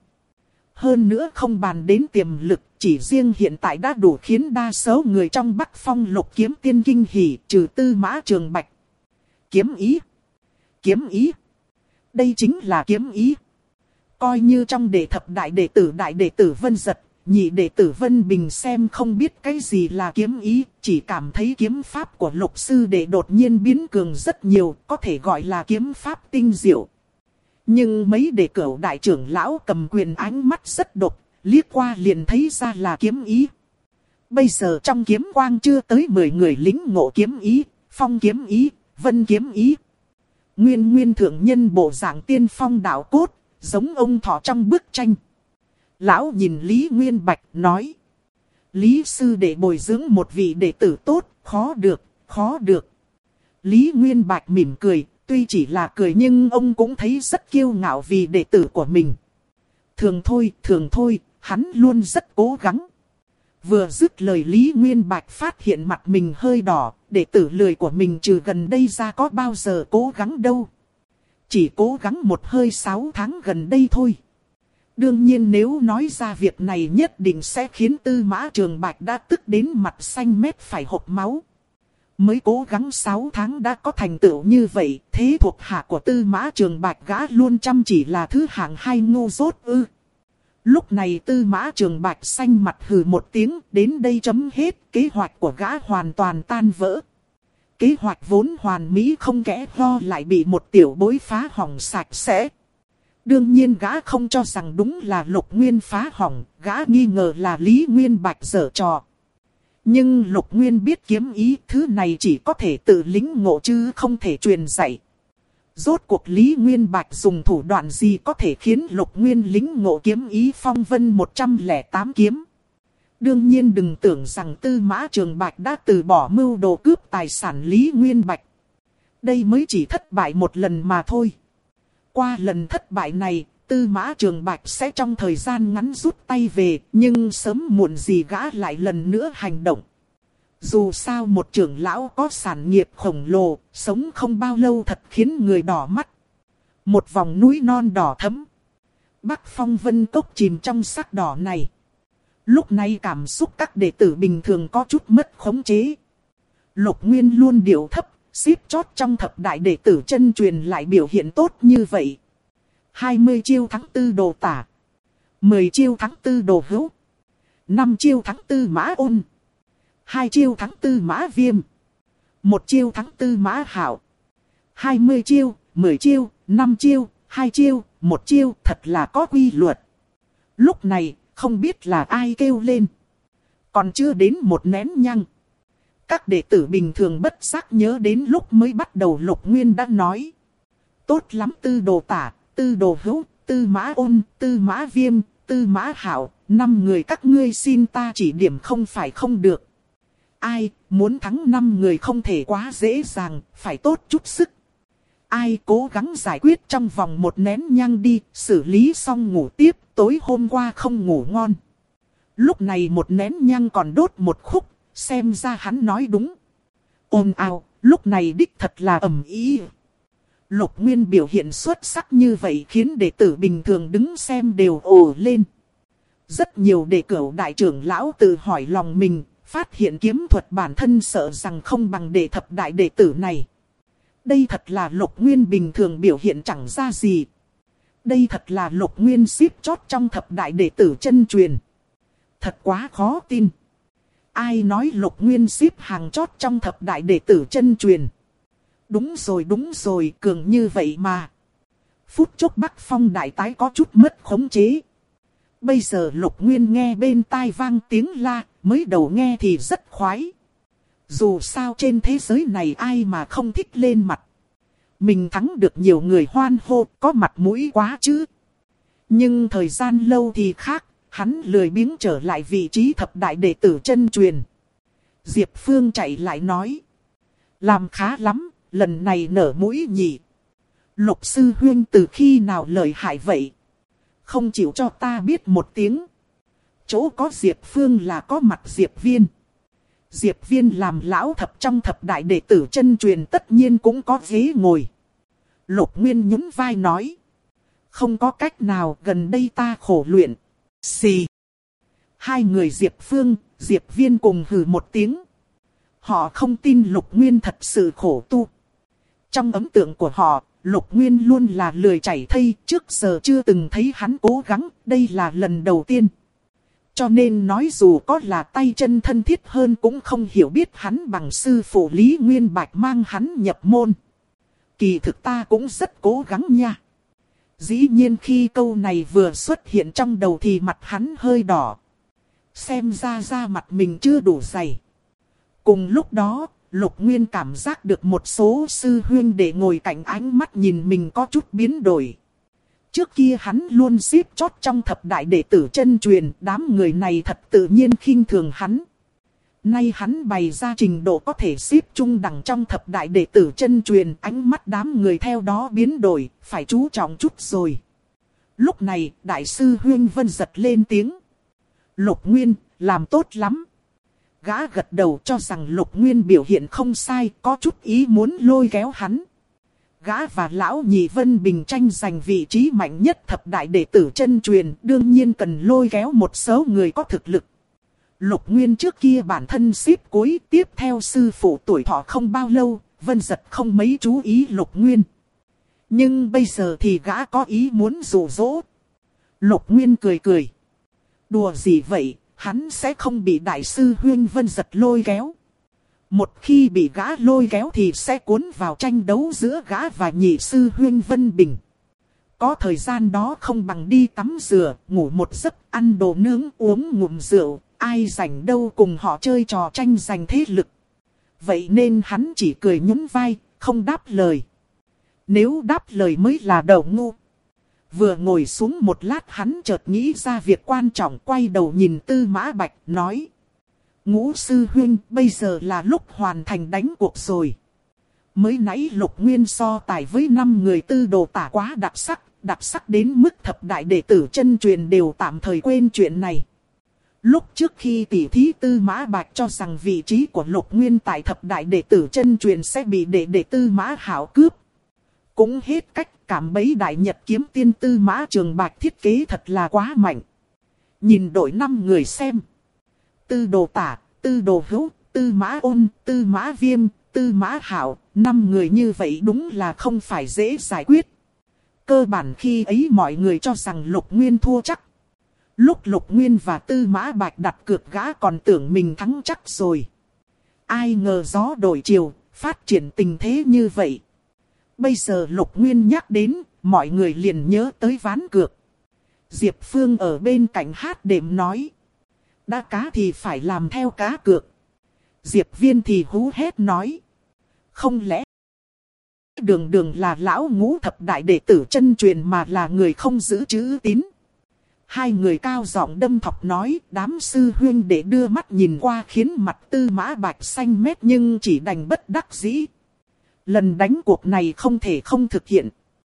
Hơn nữa không bàn đến tiềm lực, chỉ riêng hiện tại đã đủ khiến đa số người trong Bắc Phong Lục Kiếm Tiên kinh hỉ, trừ Tư Mã Trường Bạch. Kiếm ý. Kiếm ý. Đây chính là kiếm ý. Coi như trong đệ thập đại đệ tử Vân Giật, nhị đệ tử Vân Bình xem không biết cái gì là kiếm ý, chỉ cảm thấy kiếm pháp của Lục sư đệ đột nhiên biến cường rất nhiều, có thể gọi là kiếm pháp tinh diệu. Nhưng mấy đệ cửu đại trưởng lão cầm quyền ánh mắt rất độc, liếc qua liền thấy ra là kiếm ý. Bây giờ trong kiếm quang chưa tới 10 người lính ngộ kiếm ý, Phong kiếm ý, Vân kiếm ý. Nguyên thượng nhân bộ dạng tiên phong đạo cốt, giống ông thỏ trong bức tranh. Lão nhìn Lý Nguyên Bạch nói. Lý sư đệ bồi dưỡng một vị đệ tử tốt, khó được. Lý Nguyên Bạch mỉm cười, tuy chỉ là cười nhưng ông cũng thấy rất kiêu ngạo vì đệ tử của mình. Thường thôi, hắn luôn rất cố gắng. Vừa dứt lời Lý Nguyên Bạch phát hiện mặt mình hơi đỏ, đệ tử lười của mình trừ gần đây ra có bao giờ cố gắng đâu. Chỉ cố gắng một hơi 6 tháng gần đây thôi. Đương nhiên nếu nói ra việc này nhất định sẽ khiến Tư Mã Trường Bạch đã tức đến mặt xanh mét phải hộc máu. Mới cố gắng 6 tháng đã có thành tựu như vậy, thế thuộc hạ của Tư Mã Trường Bạch gã luôn chăm chỉ là thứ hạng hay ngu dốt ư. Lúc này Tư Mã Trường Bạch xanh mặt hừ một tiếng, đến đây chấm hết, kế hoạch của gã hoàn toàn tan vỡ. Kế hoạch vốn hoàn mỹ không kẽ ho lại bị một tiểu bối phá hỏng sạch sẽ. Đương nhiên gã không cho rằng đúng là Lục Nguyên phá hỏng, gã nghi ngờ là Lý Nguyên Bạch giở trò. Nhưng Lục Nguyên biết kiếm ý, thứ này chỉ có thể tự lĩnh ngộ chứ không thể truyền dạy. Rốt cuộc Lý Nguyên Bạch dùng thủ đoạn gì có thể khiến Lục Nguyên lĩnh ngộ kiếm ý phong vân 108 kiếm. Đương nhiên đừng tưởng rằng Tư Mã Trường Bạch đã từ bỏ mưu đồ cướp tài sản Lý Nguyên Bạch. Đây mới chỉ thất bại một lần mà thôi. Qua lần thất bại này, Tư Mã Trường Bạch sẽ trong thời gian ngắn rút tay về, nhưng sớm muộn gì gã lại lần nữa hành động. Dù sao một trưởng lão có sản nghiệp khổng lồ, sống không bao lâu thật khiến người đỏ mắt. Một vòng núi non đỏ thẫm. Bắc Phong Vân Cốc chìm trong sắc đỏ này. Lúc này cảm xúc các đệ tử bình thường có chút mất khống chế. Lục Nguyên luôn điệu thấp, xếp chót trong thập đại đệ tử chân truyền lại biểu hiện tốt như vậy. 20 chiêu thắng 4 Đồ Tả, 10 chiêu thắng 4 Đồ Hữu, 5 chiêu thắng 4 Mã Ôn, 2 chiêu thắng 4 Mã Viêm, 1 chiêu thắng 4 Mã Hạo. 20 chiêu, 10 chiêu, 5 chiêu, 2 chiêu, 1 chiêu, thật là có quy luật. Lúc này, không biết là ai kêu lên. Còn chưa đến một nén nhang. Các đệ tử bình thường bất giác nhớ đến lúc mới bắt đầu Lục Nguyên đã nói. Tốt lắm Tư Đồ Tả, Tư Đồ Hữu, Tư Mã Ôn, Tư Mã Viêm, Tư Mã Hạo, 5 người các ngươi xin ta chỉ điểm không phải không được. Ai, muốn thắng 5 người không thể quá dễ dàng, phải tốt chút sức. Ai cố gắng giải quyết trong vòng một nén nhang đi, xử lý xong ngủ tiếp, tối hôm qua không ngủ ngon. Lúc này một nén nhang còn đốt một khúc, xem ra hắn nói đúng. Ồn ào, lúc này đích thật là ầm ĩ. Lục Nguyên biểu hiện xuất sắc như vậy khiến đệ tử bình thường đứng xem đều ồ lên. Rất nhiều đệ cửu đại trưởng lão tự hỏi lòng mình, phát hiện kiếm thuật bản thân sợ rằng không bằng đệ thập đại đệ tử này. Đây thật là Lục Nguyên bình thường biểu hiện chẳng ra gì. Đây thật là Lục Nguyên xếp chót trong thập đại đệ tử chân truyền. Thật quá khó tin. Ai nói Lục Nguyên xếp hàng chót trong thập đại đệ tử chân truyền. Đúng rồi, cường như vậy mà. Phút chốc Bắc Phong đại tái có chút mất khống chế. Bây giờ Lục Nguyên nghe bên tai vang tiếng la, mới đầu nghe thì rất khoái. Dù sao trên thế giới này ai mà không thích lên mặt. Mình thắng được nhiều người hoan hô, có mặt mũi quá chứ. Nhưng thời gian lâu thì khác, hắn lười biếng trở lại vị trí thập đại đệ tử chân truyền. Diệp Phương chạy lại nói. Làm khá lắm, lần này nở mũi nhỉ. Lục sư huynh từ khi nào lợi hại vậy? Không chịu cho ta biết một tiếng. Chỗ có Diệp Phương là có mặt Diệp Viên. Diệp Viên làm lão thập trong thập đại đệ tử chân truyền tất nhiên cũng có ghế ngồi. Lục Nguyên nhún vai nói. Không có cách nào, gần đây ta khổ luyện. Xì. Hai người Diệp Phương, Diệp Viên cùng hừ một tiếng. Họ không tin Lục Nguyên thật sự khổ tu. Trong ấn tượng của họ, Lục Nguyên luôn là lười chảy thây, trước giờ chưa từng thấy hắn cố gắng, đây là lần đầu tiên. Cho nên nói dù có là tay chân thân thiết hơn cũng không hiểu biết hắn bằng sư phụ Lý Nguyên Bạch mang hắn nhập môn. Kỳ thực ta cũng rất cố gắng nha. Dĩ nhiên khi câu này vừa xuất hiện trong đầu thì mặt hắn hơi đỏ. Xem ra da mặt mình chưa đủ dày. Cùng lúc đó, Lục Nguyên cảm giác được một số sư huynh đệ ngồi cạnh ánh mắt nhìn mình có chút biến đổi. Trước kia hắn luôn xếp chót trong thập đại đệ tử chân truyền, đám người này thật tự nhiên khinh thường hắn. Nay hắn bày ra trình độ có thể xếp chung đẳng trong thập đại đệ tử chân truyền, ánh mắt đám người theo đó biến đổi, phải chú trọng chút rồi. Lúc này, đại sư Huyên Vân giật lên tiếng. Lục Nguyên, làm tốt lắm. Gã gật đầu cho rằng Lục Nguyên biểu hiện không sai, có chút ý muốn lôi kéo hắn. Gã và lão nhị Vân Bình tranh giành vị trí mạnh nhất thập đại đệ tử chân truyền, đương nhiên cần lôi kéo một số người có thực lực. Lục Nguyên trước kia bản thân xếp cuối, tiếp theo sư phụ tuổi thọ không bao lâu, Vân Giật không mấy chú ý Lục Nguyên. Nhưng bây giờ thì gã có ý muốn dụ dỗ. Lục Nguyên cười cười. Đùa gì vậy, hắn sẽ không bị đại sư Huyên Vân Giật lôi kéo. Một khi bị gã lôi kéo thì sẽ cuốn vào tranh đấu giữa gã và nhị sư Huyên Vân Bình. Có thời gian đó không bằng đi tắm rửa, ngủ một giấc, ăn đồ nướng, uống ngụm rượu, ai rảnh đâu cùng họ chơi trò tranh giành thế lực. Vậy nên hắn chỉ cười nhún vai, không đáp lời. Nếu đáp lời mới là đầu ngu. Vừa ngồi xuống một lát hắn chợt nghĩ ra việc quan trọng, quay đầu nhìn Tư Mã Bạch, nói. Ngũ sư huynh, bây giờ là lúc hoàn thành đánh cuộc rồi. Mới nãy Lục Nguyên so tài với 5 người Tư Đồ Tả quá đặc sắc đến mức thập đại đệ tử chân truyền đều tạm thời quên chuyện này. Lúc trước khi tỉ thí Tư Mã Bạch cho rằng vị trí của Lục Nguyên tại thập đại đệ tử chân truyền sẽ bị đệ Tư Mã Hạo cướp. Cũng hết cách, cảm bấy đại nhật kiếm tiên Tư Mã Trường Bạch thiết kế thật là quá mạnh. Nhìn đội 5 người xem. Tư Đồ Tả, Tư Đồ Hữu, Tư Mã Ôn, Tư Mã Viêm, Tư Mã Hạo, 5 người như vậy đúng là không phải dễ giải quyết. Cơ bản khi ấy mọi người cho rằng Lục Nguyên thua chắc. Lúc Lục Nguyên và Tư Mã Bạch đặt cược gã còn tưởng mình thắng chắc rồi. Ai ngờ gió đổi chiều, phát triển tình thế như vậy. Bây giờ Lục Nguyên nhắc đến, mọi người liền nhớ tới ván cược. Diệp Phương ở bên cạnh hát đệm nói. Đã cá thì phải làm theo cá cược. Diệp Viên thì hú hét nói. Không lẽ Đường Đường là lão ngũ thập đại đệ tử chân truyền mà là người không giữ chữ tín? Hai người cao giọng đâm thọc nói, đám sư huynh để đưa mắt nhìn qua khiến mặt Tư Mã Bạch xanh mét nhưng chỉ đành bất đắc dĩ. Lần đánh cuộc này không thể không thực hiện.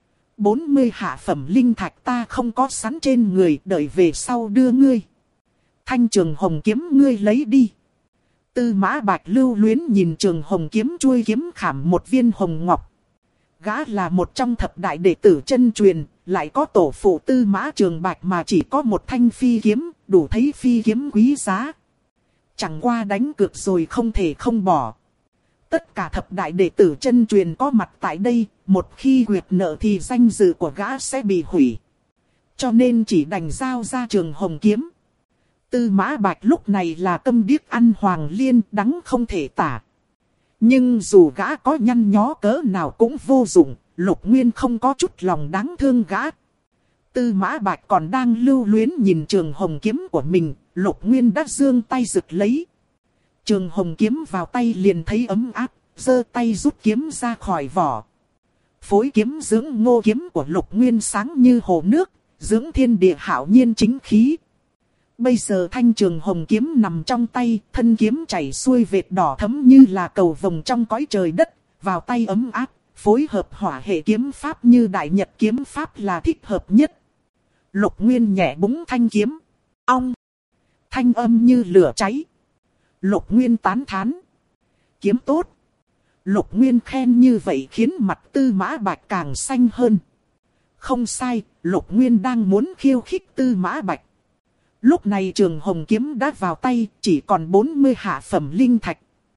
40 hạ phẩm linh thạch ta không có sẵn trên người, đợi về sau đưa ngươi. Thanh Trường Hồng kiếm ngươi lấy đi. Tư Mã Bạch lưu luyến nhìn Trường Hồng kiếm chuôi kiếm khảm một viên hồng ngọc. Gã là một trong thập đại đệ tử chân truyền, lại có tổ phụ Tư Mã Trường Bạch mà chỉ có một thanh phi kiếm, đủ thấy phi kiếm quý giá. Chẳng qua đánh cược rồi không thể không bỏ. Tất cả thập đại đệ tử chân truyền có mặt tại đây, một khi quyệt nợ thì danh dự của gã sẽ bị hủy. Cho nên chỉ đành giao ra Trường Hồng kiếm. Tư Mã Bạch lúc này là câm điếc ăn hoàng liên, đắng không thể tả. Nhưng dù gã có nhăn nhó cỡ nào cũng vô dụng, Lục Nguyên không có chút lòng đáng thương gã. Tư Mã Bạch còn đang lưu luyến nhìn Trường Hồng kiếm của mình, Lục Nguyên đã giương tay giựt lấy. Trường Hồng kiếm vào tay liền thấy ấm áp, giơ tay rút kiếm ra khỏi vỏ. Phối kiếm dưỡng ngô kiếm của Lục Nguyên sáng như hồ nước, dưỡng thiên địa hạo nhiên chính khí. Bây giờ thanh Trường Hồng kiếm nằm trong tay, thân kiếm chảy xuôi vệt đỏ thẫm như là cầu vồng trong cõi trời đất, vào tay ấm áp, phối hợp hỏa hệ kiếm pháp như đại nhật kiếm pháp là thích hợp nhất. Lục Nguyên nhẹ búng thanh kiếm, ong, thanh âm như lửa cháy. Lục Nguyên tán thán, kiếm tốt. Lục Nguyên khen như vậy khiến mặt Tư Mã Bạch càng xanh hơn. Không sai, Lục Nguyên đang muốn khiêu khích Tư Mã Bạch. Lúc này Trường Hồng kiếm đã vào tay, chỉ còn 40 hạ phẩm linh thạch.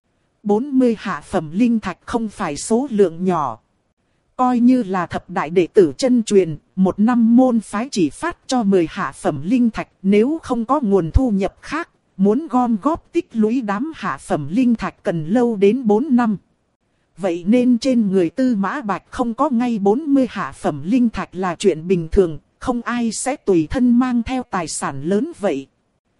40 hạ phẩm linh thạch không phải số lượng nhỏ. Coi như là thập đại đệ tử chân truyền, một năm môn phái chỉ phát cho 10 hạ phẩm linh thạch, nếu không có nguồn thu nhập khác, muốn gom góp tích lũy đám hạ phẩm linh thạch cần lâu đến 4 năm. Vậy nên trên người Tư Mã Bạch không có ngay 40 hạ phẩm linh thạch là chuyện bình thường. Không ai sẽ tùy thân mang theo tài sản lớn vậy.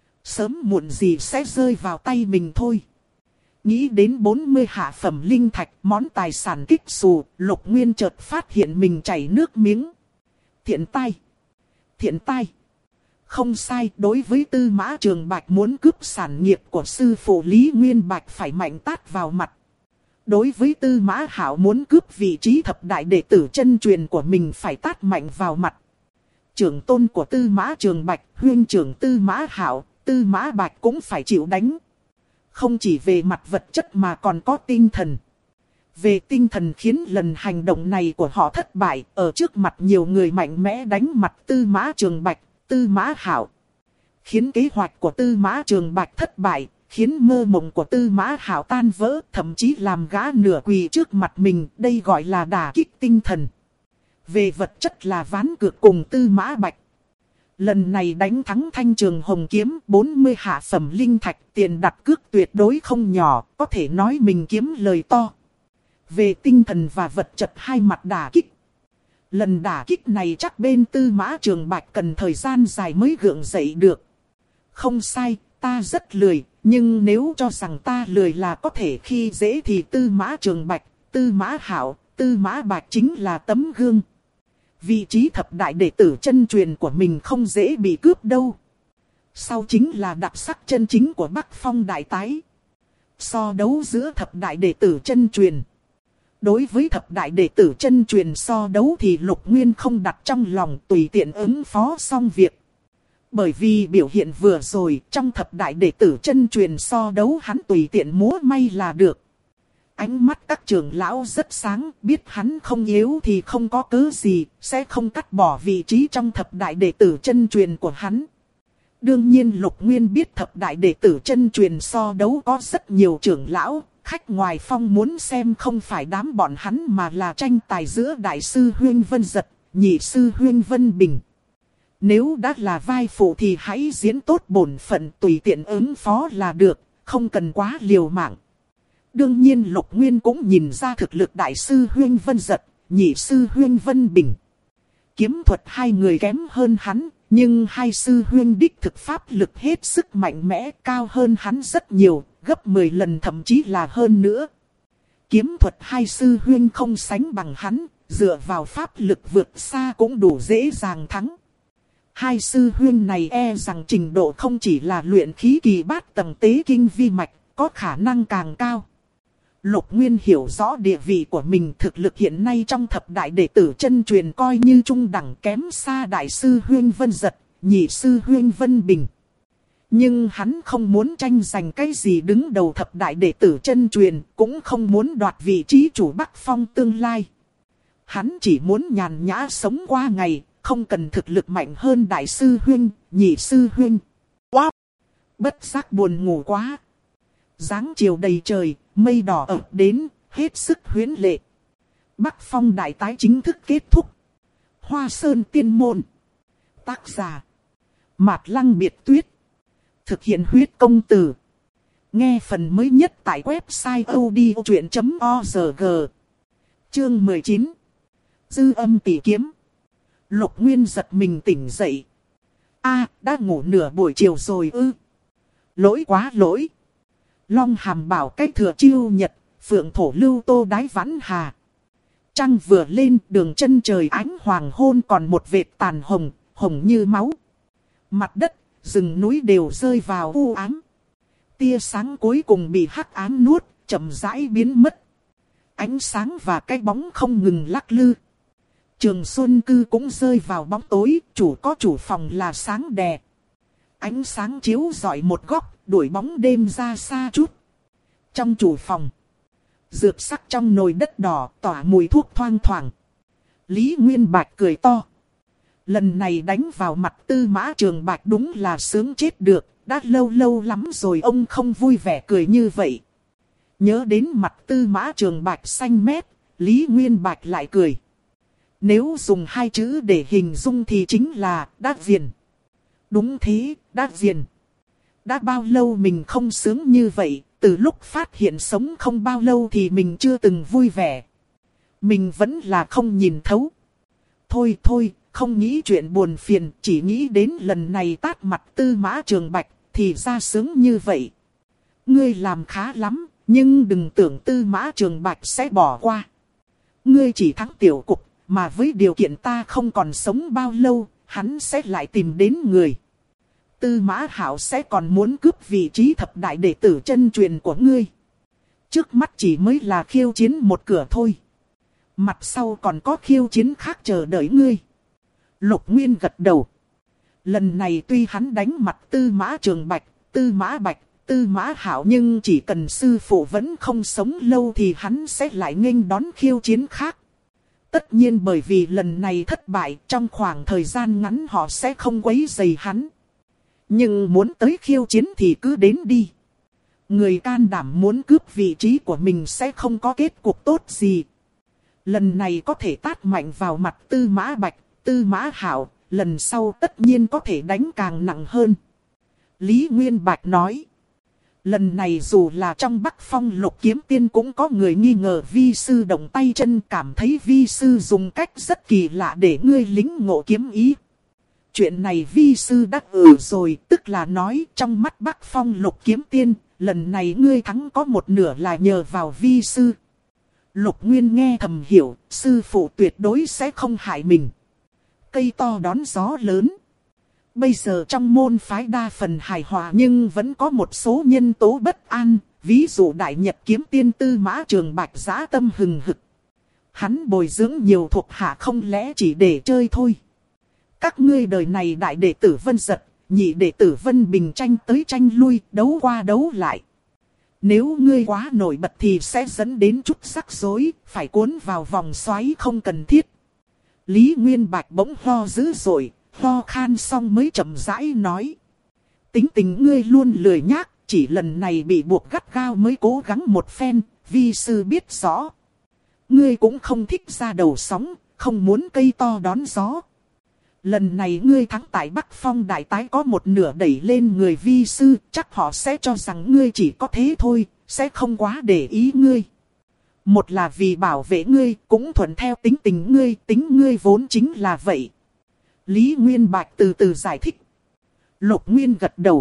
Sớm muộn gì sẽ rơi vào tay mình thôi. Nghĩ đến 40 hạ phẩm linh thạch, món tài sản kích xù, Lục Nguyên chợt phát hiện mình chảy nước miếng. Thiện tai. Thiện tai. Không sai, đối với Tư Mã Trường Bạch muốn cướp sản nghiệp của sư phụ Lý Nguyên Bạch phải mạnh tát vào mặt. Đối với Tư Mã Hạo muốn cướp vị trí thập đại đệ tử chân truyền của mình phải tát mạnh vào mặt. Trưởng tôn của Tư Mã Trường Bạch, huynh trưởng Tư Mã Hạo, Tư Mã Bạch cũng phải chịu đánh. Không chỉ về mặt vật chất mà còn có tinh thần. Về tinh thần khiến lần hành động này của họ thất bại, ở trước mặt nhiều người mạnh mẽ đánh mặt Tư Mã Trường Bạch, Tư Mã Hạo. Khiến kế hoạch của Tư Mã Trường Bạch thất bại, khiến mơ mộng của Tư Mã Hạo tan vỡ, thậm chí làm gã nửa quỳ trước mặt mình, đây gọi là đả kích tinh thần. Về vật chất là ván cược cùng Tư Mã Bạch. Lần này đánh thắng thanh Trường Hồng kiếm 40 hạ phẩm linh thạch, tiền đặt cước tuyệt đối không nhỏ, có thể nói mình kiếm lời to. Về tinh thần và vật chất hai mặt đả kích. Lần đả kích này chắc bên Tư Mã Trường Bạch cần thời gian dài mới gượng dậy được. Không sai, ta rất lười, nhưng nếu cho rằng ta lười là có thể khi dễ thì Tư Mã Trường Bạch, Tư Mã Hạo, Tư Mã Bạch chính là tấm gương. Vị trí thập đại đệ tử chân truyền của mình không dễ bị cướp đâu. Sau chính là đặc sắc chân chính của Bắc Phong Đại Tái. So đấu giữa thập đại đệ tử chân truyền. Đối với thập đại đệ tử chân truyền so đấu thì Lục Nguyên không đặt trong lòng, tùy tiện ứng phó xong việc. Bởi vì biểu hiện vừa rồi trong thập đại đệ tử chân truyền so đấu hắn tùy tiện múa may là được. Ánh mắt các trưởng lão rất sáng, biết hắn không yếu thì không có cớ gì, sẽ không cắt bỏ vị trí trong thập đại đệ tử chân truyền của hắn. Đương nhiên Lục Nguyên biết thập đại đệ tử chân truyền so đấu có rất nhiều trưởng lão, khách ngoài phong muốn xem không phải đám bọn hắn mà là tranh tài giữa đại sư Huyên Vân Giật, nhị sư Huyên Vân Bình. Nếu đã là vai phụ thì hãy diễn tốt bổn phận, tùy tiện ứng phó là được, không cần quá liều mạng. Đương nhiên Lục Nguyên cũng nhìn ra thực lực đại sư Huyên Vân Giật, nhị sư Huyên Vân Bình. Kiếm thuật hai người kém hơn hắn, nhưng hai sư huyên đích thực pháp lực hết sức mạnh mẽ, cao hơn hắn rất nhiều, gấp 10 lần thậm chí là hơn nữa. Kiếm thuật hai sư huyên không sánh bằng hắn, dựa vào pháp lực vượt xa cũng đủ dễ dàng thắng. Hai sư huyên này e rằng trình độ không chỉ là luyện khí kỳ bát tầng tế kinh vi mạch, có khả năng càng cao. Lục Nguyên hiểu rõ địa vị của mình, thực lực hiện nay trong thập đại đệ tử chân truyền coi như trung đẳng, kém xa đại sư Huyên Vân Giật, nhị sư Huyên Vân Bình. Nhưng hắn không muốn tranh giành cái gì đứng đầu thập đại đệ tử chân truyền, cũng không muốn đoạt vị trí chủ Bắc Phong tương lai. Hắn chỉ muốn nhàn nhã sống qua ngày, không cần thực lực mạnh hơn đại sư Huyên, nhị sư Huyên. Wow! Bất giác buồn ngủ quá. Dáng chiều đầy trời, mây đỏ ập đến, hết sức huyễn lệ. Bắc Phong đại tái chính thức kết thúc. Hoa Sơn Tiên Môn. Tác giả: Mạt Lăng Biệt Tuyết. Thực hiện huyết công từ. Nghe phần mới nhất tại website odchuyện.org. Chương 19. Dư âm tỷ kiếm. Lục Nguyên giật mình tỉnh dậy. Đã ngủ nửa buổi chiều rồi ư? Lỗi quá lỗi. Long Hàm bảo cách thừa chiêu nhật, phượng thổ lưu tô đái vãn hà. Trăng vừa lên, đường chân trời ánh hoàng hôn còn một vệt tàn hồng, hồng như máu. Mặt đất, rừng núi đều rơi vào u ám. Tia sáng cuối cùng bị hắc ám nuốt, chậm rãi biến mất. Ánh sáng và cái bóng không ngừng lắc lư. Trường Xuân Cư cũng rơi vào bóng tối, chủ có chủ phòng là sáng đè. Ánh sáng chiếu rọi một góc, đuổi bóng đêm ra xa chút. Trong chủ phòng, dược sắc trong nồi đất đỏ tỏa mùi thuốc thoang thoảng. Lý Nguyên Bạch cười to. Lần này đánh vào mặt Tư Mã Trường Bạch đúng là sướng chết được. Đã lâu lâu lắm rồi ông không vui vẻ cười như vậy. Nhớ đến mặt Tư Mã Trường Bạch xanh mét, Lý Nguyên Bạch lại cười. Nếu dùng hai chữ để hình dung thì chính là đã viền. Đúng thế, đã viền. Đã bao lâu mình không sướng như vậy, từ lúc phát hiện sống không bao lâu thì mình chưa từng vui vẻ. Mình vẫn là không nhìn thấu. Thôi thôi, không nghĩ chuyện buồn phiền, chỉ nghĩ đến lần này tát mặt Tư Mã Trường Bạch, thì ra sướng như vậy. Ngươi làm khá lắm, nhưng đừng tưởng Tư Mã Trường Bạch sẽ bỏ qua. Ngươi chỉ thắng tiểu cục, mà với điều kiện ta không còn sống bao lâu, hắn sẽ lại tìm đến người. Tư Mã Hạo sẽ còn muốn cướp vị trí thập đại đệ tử chân truyền của ngươi. Trước mắt chỉ mới là khiêu chiến một cửa thôi. Mặt sau còn có khiêu chiến khác chờ đợi ngươi. Lục Nguyên gật đầu. Lần này tuy hắn đánh mặt Tư Mã Trường Bạch, Tư Mã Bạch, Tư Mã Hạo, nhưng chỉ cần sư phụ vẫn không sống lâu thì hắn sẽ lại nghênh đón khiêu chiến khác. Tất nhiên bởi vì lần này thất bại, trong khoảng thời gian ngắn họ sẽ không quấy rầy hắn. Nhưng muốn tới khiêu chiến thì cứ đến đi. Người can đảm muốn cướp vị trí của mình sẽ không có kết cục tốt gì. Lần này có thể tát mạnh vào mặt Tư Mã Bạch, Tư Mã Hạo, lần sau tất nhiên có thể đánh càng nặng hơn. Lý Nguyên Bạch nói. Lần này dù là trong Bắc Phong Lục Kiếm Tiên cũng có người nghi ngờ vi sư động tay chân, cảm thấy vi sư dùng cách rất kỳ lạ để ngươi lính ngộ kiếm ý. Chuyện này vi sư đã rồi, tức là nói trong mắt Bắc Phong Lục Kiếm Tiên, lần này ngươi thắng có một nửa là nhờ vào vi sư. Lục Nguyên nghe thầm hiểu, sư phụ tuyệt đối sẽ không hại mình. Cây to đón gió lớn. Bây giờ trong môn phái đa phần hài hòa nhưng vẫn có một số nhân tố bất an, ví dụ Đại Nhật Kiếm Tiên Tư Mã Trường Bạch dã tâm hừng hực. Hắn bồi dưỡng nhiều thuộc hạ không lẽ chỉ để chơi thôi. Các ngươi đời này đại đệ tử Vân Giật, nhị đệ tử Vân Bình tranh tới tranh lui, đấu qua đấu lại. Nếu ngươi quá nổi bật thì sẽ dẫn đến chút rắc rối, phải cuốn vào vòng xoáy không cần thiết. Lý Nguyên Bạch bỗng ho dữ dội, ho khan xong mới chậm rãi nói. tính tình ngươi luôn lười nhác, chỉ lần này bị buộc gắt gao mới cố gắng một phen, vi sư biết rõ. Ngươi cũng không thích ra đầu sóng, không muốn cây to đón gió. Lần này ngươi thắng tại Bắc Phong đại tái có một nửa đẩy lên người vi sư, chắc họ sẽ cho rằng ngươi chỉ có thế thôi, sẽ không quá để ý ngươi. Một là vì bảo vệ ngươi, cũng thuận theo tính tình ngươi vốn chính là vậy. Lý Nguyên Bạch từ từ giải thích. Lục Nguyên gật đầu.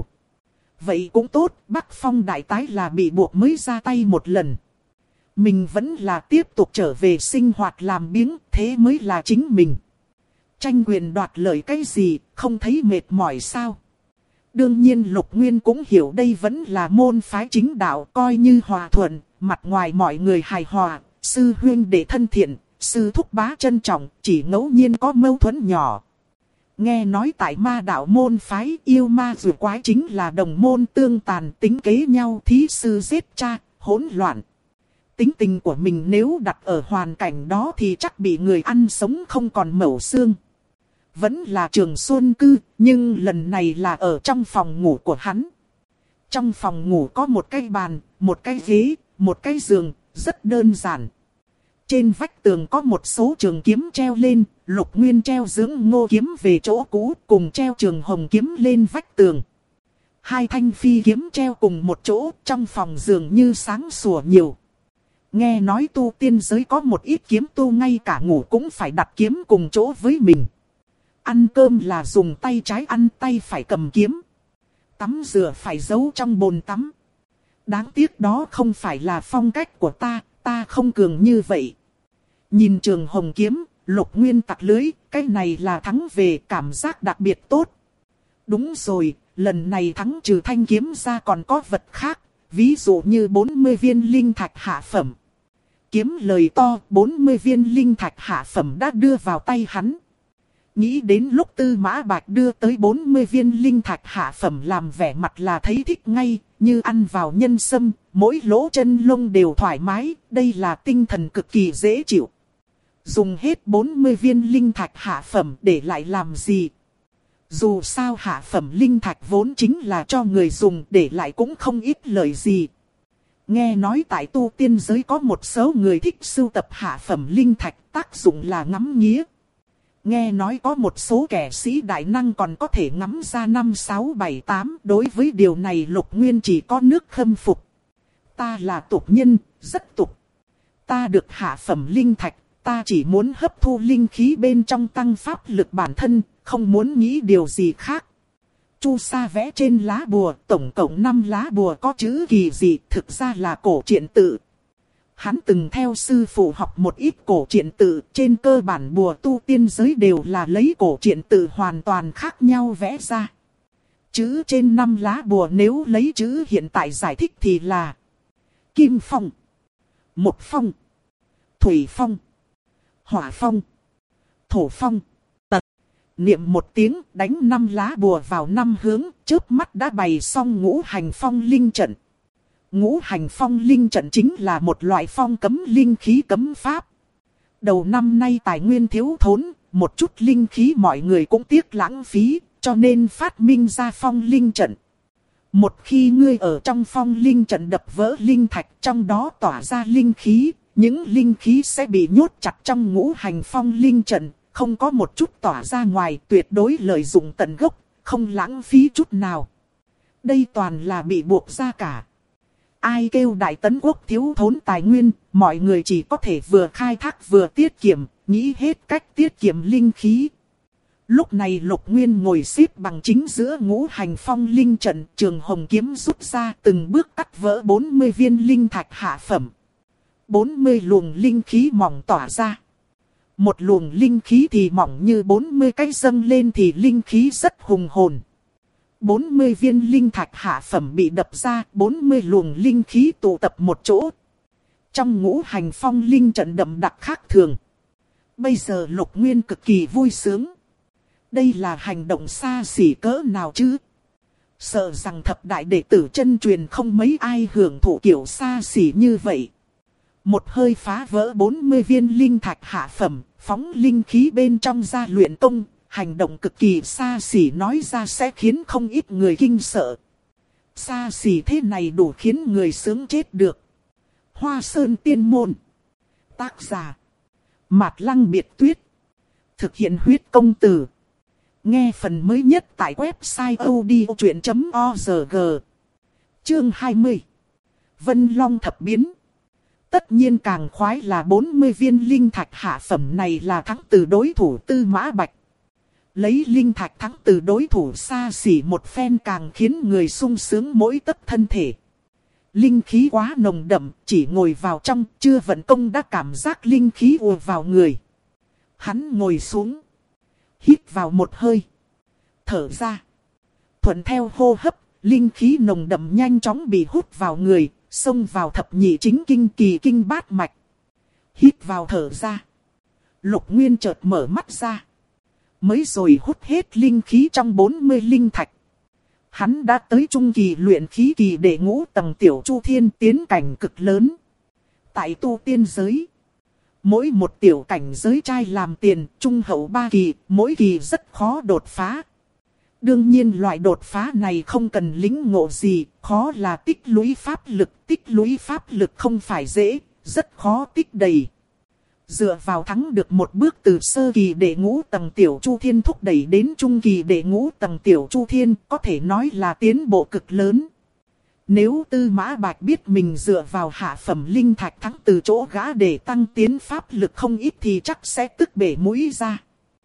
Vậy cũng tốt, Bắc Phong đại tái là bị buộc mới ra tay một lần. Mình vẫn là tiếp tục trở về sinh hoạt làm biếng, thế mới là chính mình. Tranh quyền đoạt lợi cái gì, không thấy mệt mỏi sao? Đương nhiên Lục Nguyên cũng hiểu đây vẫn là môn phái chính đạo, coi như hòa thuận, mặt ngoài mọi người hài hòa, sư huynh đệ thân thiện, sư thúc bá trân trọng, chỉ ngẫu nhiên có mâu thuẫn nhỏ. Nghe nói tại ma đạo môn phái yêu ma dù quái chính là đồng môn tương tàn, tính kế nhau, thí sư giết cha, hỗn loạn. Tính tình của mình nếu đặt ở hoàn cảnh đó thì chắc bị người ăn sống không còn mẩu xương. Vẫn là Trường Xuân cư, nhưng lần này là ở trong phòng ngủ của hắn. Trong phòng ngủ có một cái bàn, một cái ghế, một cái giường, rất đơn giản. Trên vách tường có một số trường kiếm treo lên, Lục Nguyên treo dưỡng ngô kiếm về chỗ cũ, cùng treo trường hồng kiếm lên vách tường. Hai thanh phi kiếm treo cùng một chỗ, trong phòng giường như sáng sủa nhiều. Nghe nói tu tiên giới có một ít kiếm tu ngay cả ngủ cũng phải đặt kiếm cùng chỗ với mình. Ăn cơm là dùng tay trái ăn, tay phải cầm kiếm. Tắm rửa phải giấu trong bồn tắm. Đáng tiếc đó không phải là phong cách của ta không cường như vậy. Nhìn trường hồng kiếm, Lục Nguyên tặc lưới, cái này là thắng về, cảm giác đặc biệt tốt. Đúng rồi, lần này thắng trừ thanh kiếm ra còn có vật khác, ví dụ như 40 viên linh thạch hạ phẩm. Kiếm lời to, 40 viên linh thạch hạ phẩm đã đưa vào tay hắn. Nghĩ đến lúc Tư Mã Bạch đưa tới 40 viên linh thạch hạ phẩm làm vẻ mặt là thấy thích ngay, như ăn vào nhân sâm, mỗi lỗ chân lông đều thoải mái, đây là tinh thần cực kỳ dễ chịu. Dùng hết 40 viên linh thạch hạ phẩm để lại làm gì? Dù sao hạ phẩm linh thạch vốn chính là cho người dùng, để lại cũng không ít lợi gì. Nghe nói tại tu tiên giới có một số người thích sưu tập hạ phẩm linh thạch, tác dụng là ngắm nghía. Nghe nói có một số kẻ sĩ đại năng còn có thể ngắm ra 5, 6, 7, 8. Đối với điều này Lục Nguyên chỉ có nước khâm phục. Ta là tục nhân, rất tục. Ta được hạ phẩm linh thạch, ta chỉ muốn hấp thu linh khí bên trong tăng pháp lực bản thân, không muốn nghĩ điều gì khác. Chu sa vẽ trên lá bùa, tổng cộng 5 lá bùa có chữ kỳ dị, thực ra là cổ truyện tự. Hắn từng theo sư phụ học một ít cổ truyện tự, trên cơ bản bùa tu tiên giới đều là lấy cổ truyện tự hoàn toàn khác nhau vẽ ra. Chữ trên 5 lá bùa nếu lấy chữ hiện tại giải thích thì là Kim Phong, Mộc Phong, Thủy Phong, Hỏa Phong, Thổ Phong. Niệm một tiếng, đánh 5 lá bùa vào 5 hướng, chớp mắt đã bày xong ngũ hành phong linh trận. Ngũ hành phong linh trận chính là một loại phong cấm linh khí cấm pháp. Đầu năm nay tài nguyên thiếu thốn, một chút linh khí mọi người cũng tiếc lãng phí, cho nên phát minh ra phong linh trận. Một khi ngươi ở trong phong linh trận đập vỡ linh thạch, trong đó tỏa ra linh khí, những linh khí sẽ bị nhốt chặt trong ngũ hành phong linh trận, không có một chút tỏa ra ngoài, tuyệt đối lợi dụng tận gốc, không lãng phí chút nào. Đây toàn là bị buộc ra cả. Ai kêu Đại Tấn Quốc thiếu thốn tài nguyên, mọi người chỉ có thể vừa khai thác vừa tiết kiệm, nghĩ hết cách tiết kiệm linh khí. Lúc này Lục Nguyên ngồi xếp bằng chính giữa ngũ hành phong linh trận, trường hồng kiếm rút ra từng bước cắt vỡ 40 viên linh thạch hạ phẩm. 40 luồng linh khí mỏng tỏa ra. Một luồng linh khí thì mỏng như 40 cái dâng lên thì linh khí rất hùng hồn. 40 viên linh thạch hạ phẩm bị đập ra, 40 luồng linh khí tụ tập một chỗ. Trong ngũ hành phong linh trận đậm đặc khác thường. Bây giờ Lục Nguyên cực kỳ vui sướng. Đây là hành động xa xỉ cỡ nào chứ? Sợ rằng thập đại đệ tử chân truyền không mấy ai hưởng thụ kiểu xa xỉ như vậy. Một hơi phá vỡ 40 viên linh thạch hạ phẩm, phóng linh khí bên trong ra luyện công, hành động cực kỳ xa xỉ nói ra sẽ khiến không ít người kinh sợ. Xa xỉ thế này đủ khiến người sướng chết được. Hoa Sơn Tiên Môn. Tác giả Mạt Lăng Biệt Tuyết. Thực hiện huyết công từ. Nghe phần mới nhất tại website odchuyện.org. Chương 20. Vân Long Thập Biến. Tất nhiên càng khoái là 40 viên linh thạch hạ phẩm này là thắng từ đối thủ Tư Mã Bạch. Lấy linh thạch thắng từ đối thủ xa xỉ một phen càng khiến người sung sướng mỗi tấc thân thể. Linh khí quá nồng đậm, chỉ ngồi vào trong, chưa vận công đã cảm giác linh khí ùa vào người. Hắn ngồi xuống, hít vào một hơi, thở ra. Thuận theo hô hấp, linh khí nồng đậm nhanh chóng bị hút vào người, xông vào thập nhị chính kinh kỳ kinh bát mạch. Hít vào thở ra. Lục Nguyên chợt mở mắt ra. Mới rồi hút hết linh khí trong 40 linh thạch. Hắn đã tới trung kỳ luyện khí kỳ đệ ngũ tầng tiểu chu thiên tiến cảnh cực lớn. Tại tu tiên giới, mỗi một tiểu cảnh giới trai làm tiền, trung hậu 3 kỳ, mỗi kỳ rất khó đột phá. Đương nhiên loại đột phá này không cần lĩnh ngộ gì, khó là tích lũy pháp lực. Tích lũy pháp lực không phải dễ, rất khó tích đầy. Dựa vào thắng được một bước từ sơ kỳ đệ ngũ tầng tiểu chu thiên thúc đẩy đến trung kỳ đệ ngũ tầng tiểu chu thiên, có thể nói là tiến bộ cực lớn. Nếu Tư Mã Bạch biết mình dựa vào hạ phẩm linh thạch thắng từ chỗ gã để tăng tiến pháp lực không ít thì chắc sẽ tức bể mũi ra.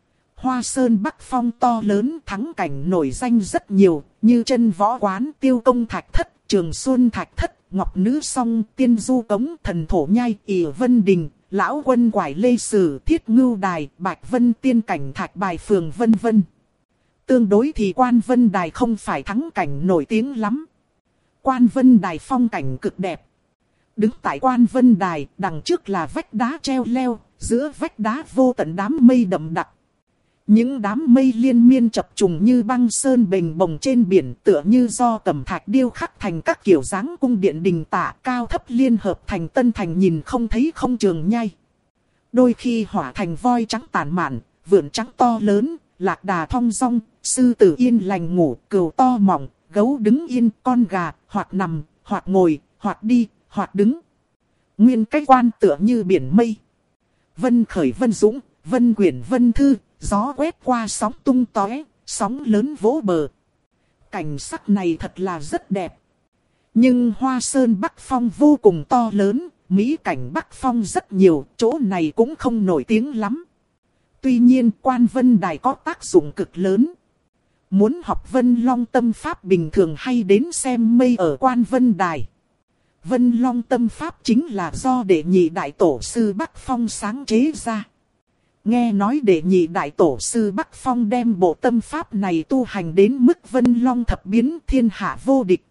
Hoa Sơn Bắc Phong to lớn, thắng cảnh nổi danh rất nhiều, như Chân Võ Quán, Tiêu Công Thạch Thất, Trường Xuân Thạch Thất, Ngọc Nữ Song, Tiên Du Cống, Thần Thổ Nhai, ỷ Vân Đình, Lão Quân Quải Lê Sử, Thiết Ngưu Đài, Bạch Vân Tiên Cảnh Thạch Bài Phường vân vân. Tương đối thì Quan Vân Đài không phải thắng cảnh nổi tiếng lắm. Quan Vân Đài phong cảnh cực đẹp. Đứng tại Quan Vân Đài, đằng trước là vách đá treo leo, giữa vách đá vô tận đám mây đậm đặc. Những đám mây liên miên chập trùng như băng sơn bềnh bồng trên biển, tựa như do cẩm thạch điêu khắc thành các kiểu dáng cung điện đình tạ cao thấp liên hợp thành tân thành, nhìn không thấy không trường nhai. Đôi khi hỏa thành voi trắng tản mạn, vượn trắng to lớn, lạc đà thong dong, sư tử yên lành ngủ, cừu to mọng, gấu đứng yên, con gà hoặc nằm, hoặc ngồi, hoặc đi, hoặc đứng. Nguyên cái quan tựa như biển mây. Vân khởi vân dũng, vân quyển vân thư. Gió quét qua sóng tung tóe, sóng lớn vỗ bờ. Cảnh sắc này thật là rất đẹp. Nhưng Hoa Sơn Bắc Phong vô cùng to lớn, mỹ cảnh Bắc Phong rất nhiều, chỗ này cũng không nổi tiếng lắm. Tuy nhiên Quan Vân Đài có tác dụng cực lớn. Muốn học Vân Long tâm pháp bình thường hay đến xem mây ở Quan Vân Đài. Vân Long tâm pháp chính là do đệ nhị đại tổ sư Bắc Phong sáng chế ra. Nghe nói đệ nhị đại tổ sư Bắc Phong đem bộ tâm pháp này tu hành đến mức Vân Long thập biến, thiên hạ vô địch.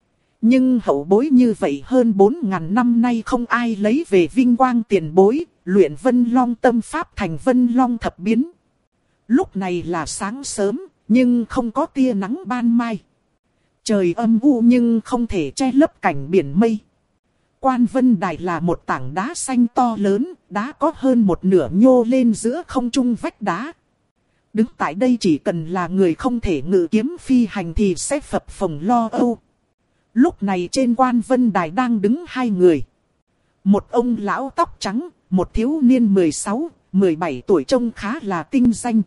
Nhưng hậu bối như vậy hơn 4.000 năm nay không ai lấy về vinh quang tiền bối, luyện Vân Long tâm pháp thành Vân Long thập biến. Lúc này là sáng sớm, nhưng không có tia nắng ban mai. Trời âm u nhưng không thể che lấp cảnh biển mây. Quan Vân Đài là một tảng đá xanh to lớn, đá có hơn một nửa nhô lên giữa không trung vách đá. Đứng tại đây chỉ cần là người không thể ngự kiếm phi hành thì sẽ phập phồng lo âu. Lúc này trên Quan Vân Đài đang đứng hai người. Một ông lão tóc trắng, một thiếu niên 16, 17 tuổi trông khá là tinh danh.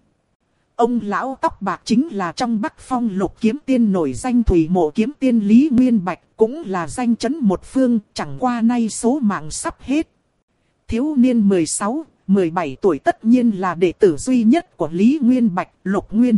Ông lão tóc bạc chính là trong Bắc Phong Lục Kiếm Tiên nổi danh Thủy Mộ Kiếm Tiên Lý Nguyên Bạch, cũng là danh chấn một phương, chẳng qua nay số mạng sắp hết. Thiếu niên 16, 17 tuổi tất nhiên là đệ tử duy nhất của Lý Nguyên Bạch, Lục Nguyên.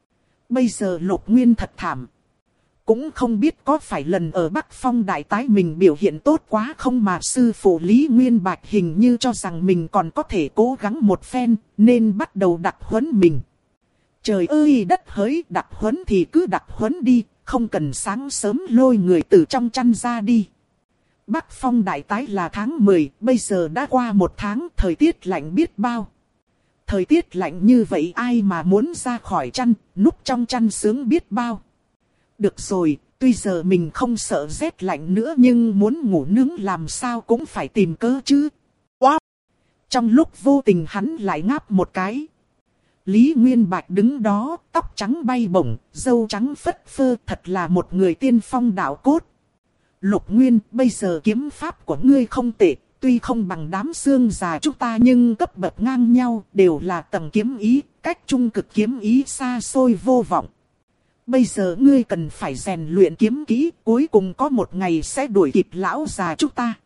Bây giờ Lục Nguyên thật thảm. Cũng không biết có phải lần ở Bắc Phong đại tái mình biểu hiện tốt quá không mà sư phụ Lý Nguyên Bạch hình như cho rằng mình còn có thể cố gắng một phen, nên bắt đầu đặc huấn mình. Trời ơi đất hỡi, đặc huấn thì cứ đặc huấn đi, không cần sáng sớm lôi người từ trong chăn ra đi. Bắc Phong đại tái là tháng 10, bây giờ đã qua một tháng, thời tiết lạnh biết bao. Thời tiết lạnh như vậy ai mà muốn ra khỏi chăn, núp trong chăn sướng biết bao. Được rồi, tuy giờ mình không sợ rét lạnh nữa nhưng muốn ngủ nướng làm sao cũng phải tìm cớ chứ. Wow! Trong lúc vô tình hắn lại ngáp một cái. Lý Nguyên Bạch đứng đó, tóc trắng bay bổng, râu trắng phất phơ, thật là một người tiên phong đạo cốt. Lục Nguyên, bây giờ kiếm pháp của ngươi không tệ, tuy không bằng đám xương già chúng ta nhưng cấp bậc ngang nhau, đều là tầng kiếm ý, cách trung cực kiếm ý xa xôi vô vọng. Bây giờ ngươi cần phải rèn luyện kiếm kỹ, cuối cùng có một ngày sẽ đuổi kịp lão già chúng ta.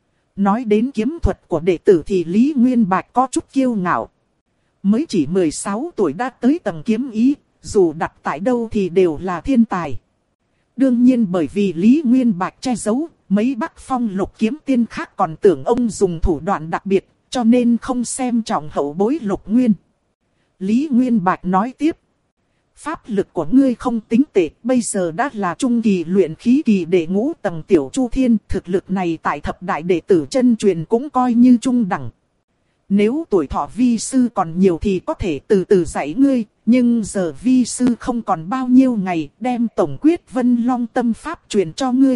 Nói đến kiếm thuật của đệ tử thì Lý Nguyên Bạch có chút kiêu ngạo. Mới chỉ 16 tuổi đã tới tầng kiếm ý, dù đặt tại đâu thì đều là thiên tài. Đương nhiên bởi vì Lý Nguyên Bạch che giấu, mấy Bắc Phong Lục kiếm tiên khác còn tưởng ông dùng thủ đoạn đặc biệt, cho nên không xem trọng hậu bối Lục Nguyên. Lý Nguyên Bạch nói tiếp. Pháp lực của ngươi không tính tệ, bây giờ đã là trung kỳ luyện khí kỳ đệ ngũ tầng tiểu chu thiên, thực lực này tại thập đại đệ tử chân truyền cũng coi như trung đẳng. Nếu tuổi thọ vi sư còn nhiều thì có thể từ từ dạy ngươi, nhưng giờ vi sư không còn bao nhiêu ngày, đem tổng quyết Vân Long tâm pháp truyền cho ngươi.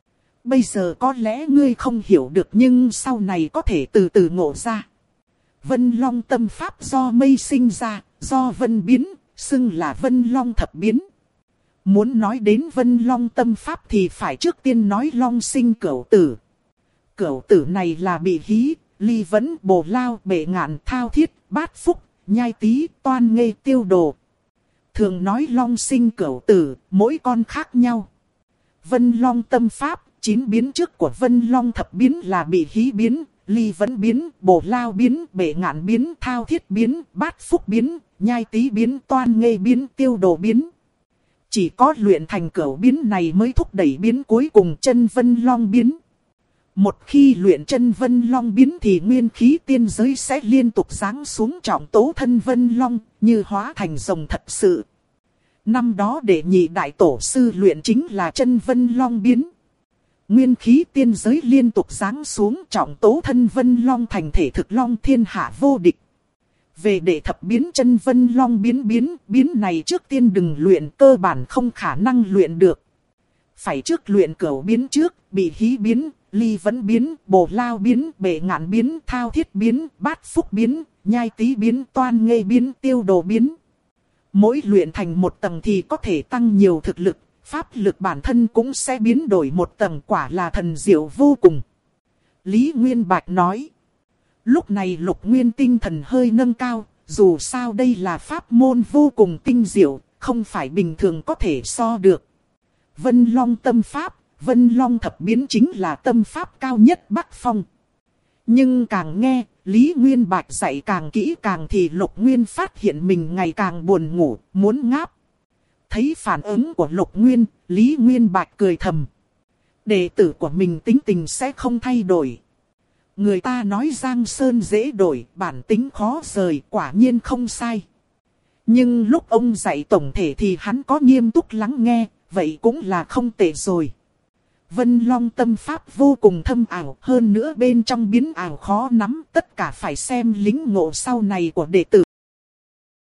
Bây giờ có lẽ ngươi không hiểu được nhưng sau này có thể từ từ ngộ ra. Vân Long tâm pháp do mây sinh ra, do vân biến, xưng là Vân Long thập biến. Muốn nói đến Vân Long tâm pháp thì phải trước tiên nói Long sinh cửu tử. Cửu tử này là bị hí, ly vấn, bồ lao, bệ ngạn, thao thiết, bát phúc, nhai tý, toan nghê, tiêu đồ. Thường nói Long sinh cửu tử, mỗi con khác nhau. Vân Long tâm pháp, 9 biến trước của Vân Long thập biến là bị hí biến, ly vấn biến, bồ lao biến, bệ ngạn biến, thao thiết biến, bát phúc biến, nhai tý biến, toan nghê biến, tiêu đồ biến. Chỉ có luyện thành cửu biến này mới thúc đẩy biến cuối cùng chân Vân Long biến. Một khi luyện chân Vân Long biến thì nguyên khí tiên giới sẽ liên tục giáng xuống trọng tố thân Vân Long, như hóa thành rồng thật sự. Năm đó đệ nhị đại tổ sư luyện chính là chân Vân Long biến. Nguyên khí tiên giới liên tục giáng xuống trọng tố thân Vân Long thành thể thực long thiên hạ vô địch. Về đệ thập biến chân Vân Long biến này trước tiên đừng luyện, cơ bản không khả năng luyện được. Phải trước luyện cửu biến trước, bị hí biến, ly vấn biến, bồ lao biến, bệ ngạn biến, thao thiết biến, bát phúc biến, nhai tý biến, toan nghê biến, tiêu đồ biến. Mỗi luyện thành một tầng thì có thể tăng nhiều thực lực, pháp lực bản thân cũng sẽ biến đổi một tầng, quả là thần diệu vô cùng. Lý Nguyên Bạch nói. Lúc này Lục Nguyên tinh thần hơi nâng cao, dù sao đây là pháp môn vô cùng tinh diệu, không phải bình thường có thể so được. Vân Long tâm pháp, Vân Long thập biến chính là tâm pháp cao nhất Bắc Phong. Nhưng càng nghe, Lý Nguyên Bạch dạy càng kỹ càng thì Lục Nguyên phát hiện mình ngày càng buồn ngủ, muốn ngáp. Thấy phản ứng của Lục Nguyên, Lý Nguyên Bạch cười thầm. Đệ tử của mình tính tình sẽ không thay đổi. Người ta nói Giang Sơn dễ đổi, bản tính khó rời, quả nhiên không sai. Nhưng lúc ông dạy tổng thể thì hắn có nghiêm túc lắng nghe, vậy cũng là không tệ rồi. Vân Long tâm pháp vô cùng thâm ảo, hơn nữa bên trong biến ảo khó nắm, tất cả phải xem lính ngộ sau này của đệ tử.